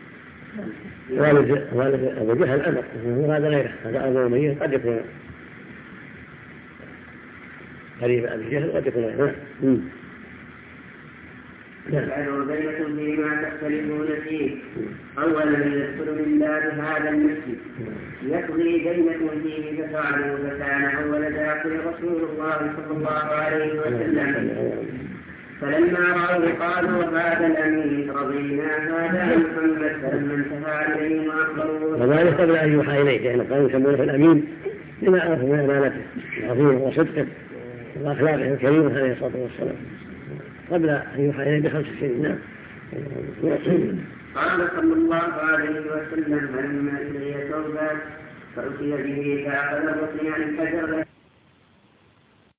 والد أبو جهل أدب وهذا غيره هذا أبو أمية قد يكون قريب أبي جهل قد يكون غيره اجعلوا بينكم فيما تختلفون فيه أولا يدخل من باب هذا المسجد يقضي بينكم فيه ففعلوا فكان أول داخل رسول الله صلى الله عليه وسلم فلما رأوا قالوا هذا الأمين رضينا هذا محمد فلما انتهى إليه وأخبروه وذلك قبل أن يوحى إليه لأنه كانوا يسمونه الأمين لما عرفوا من أمانته وعظيمه وصدقه وأخلاقه الكريمة عليه الصلاة والسلام قبل أن يوحى إليه ب5 سنين. نعم. قال صلى الله عليه وسلم لما إليه توبة فأتي به فأخذ الرسل عن الحجر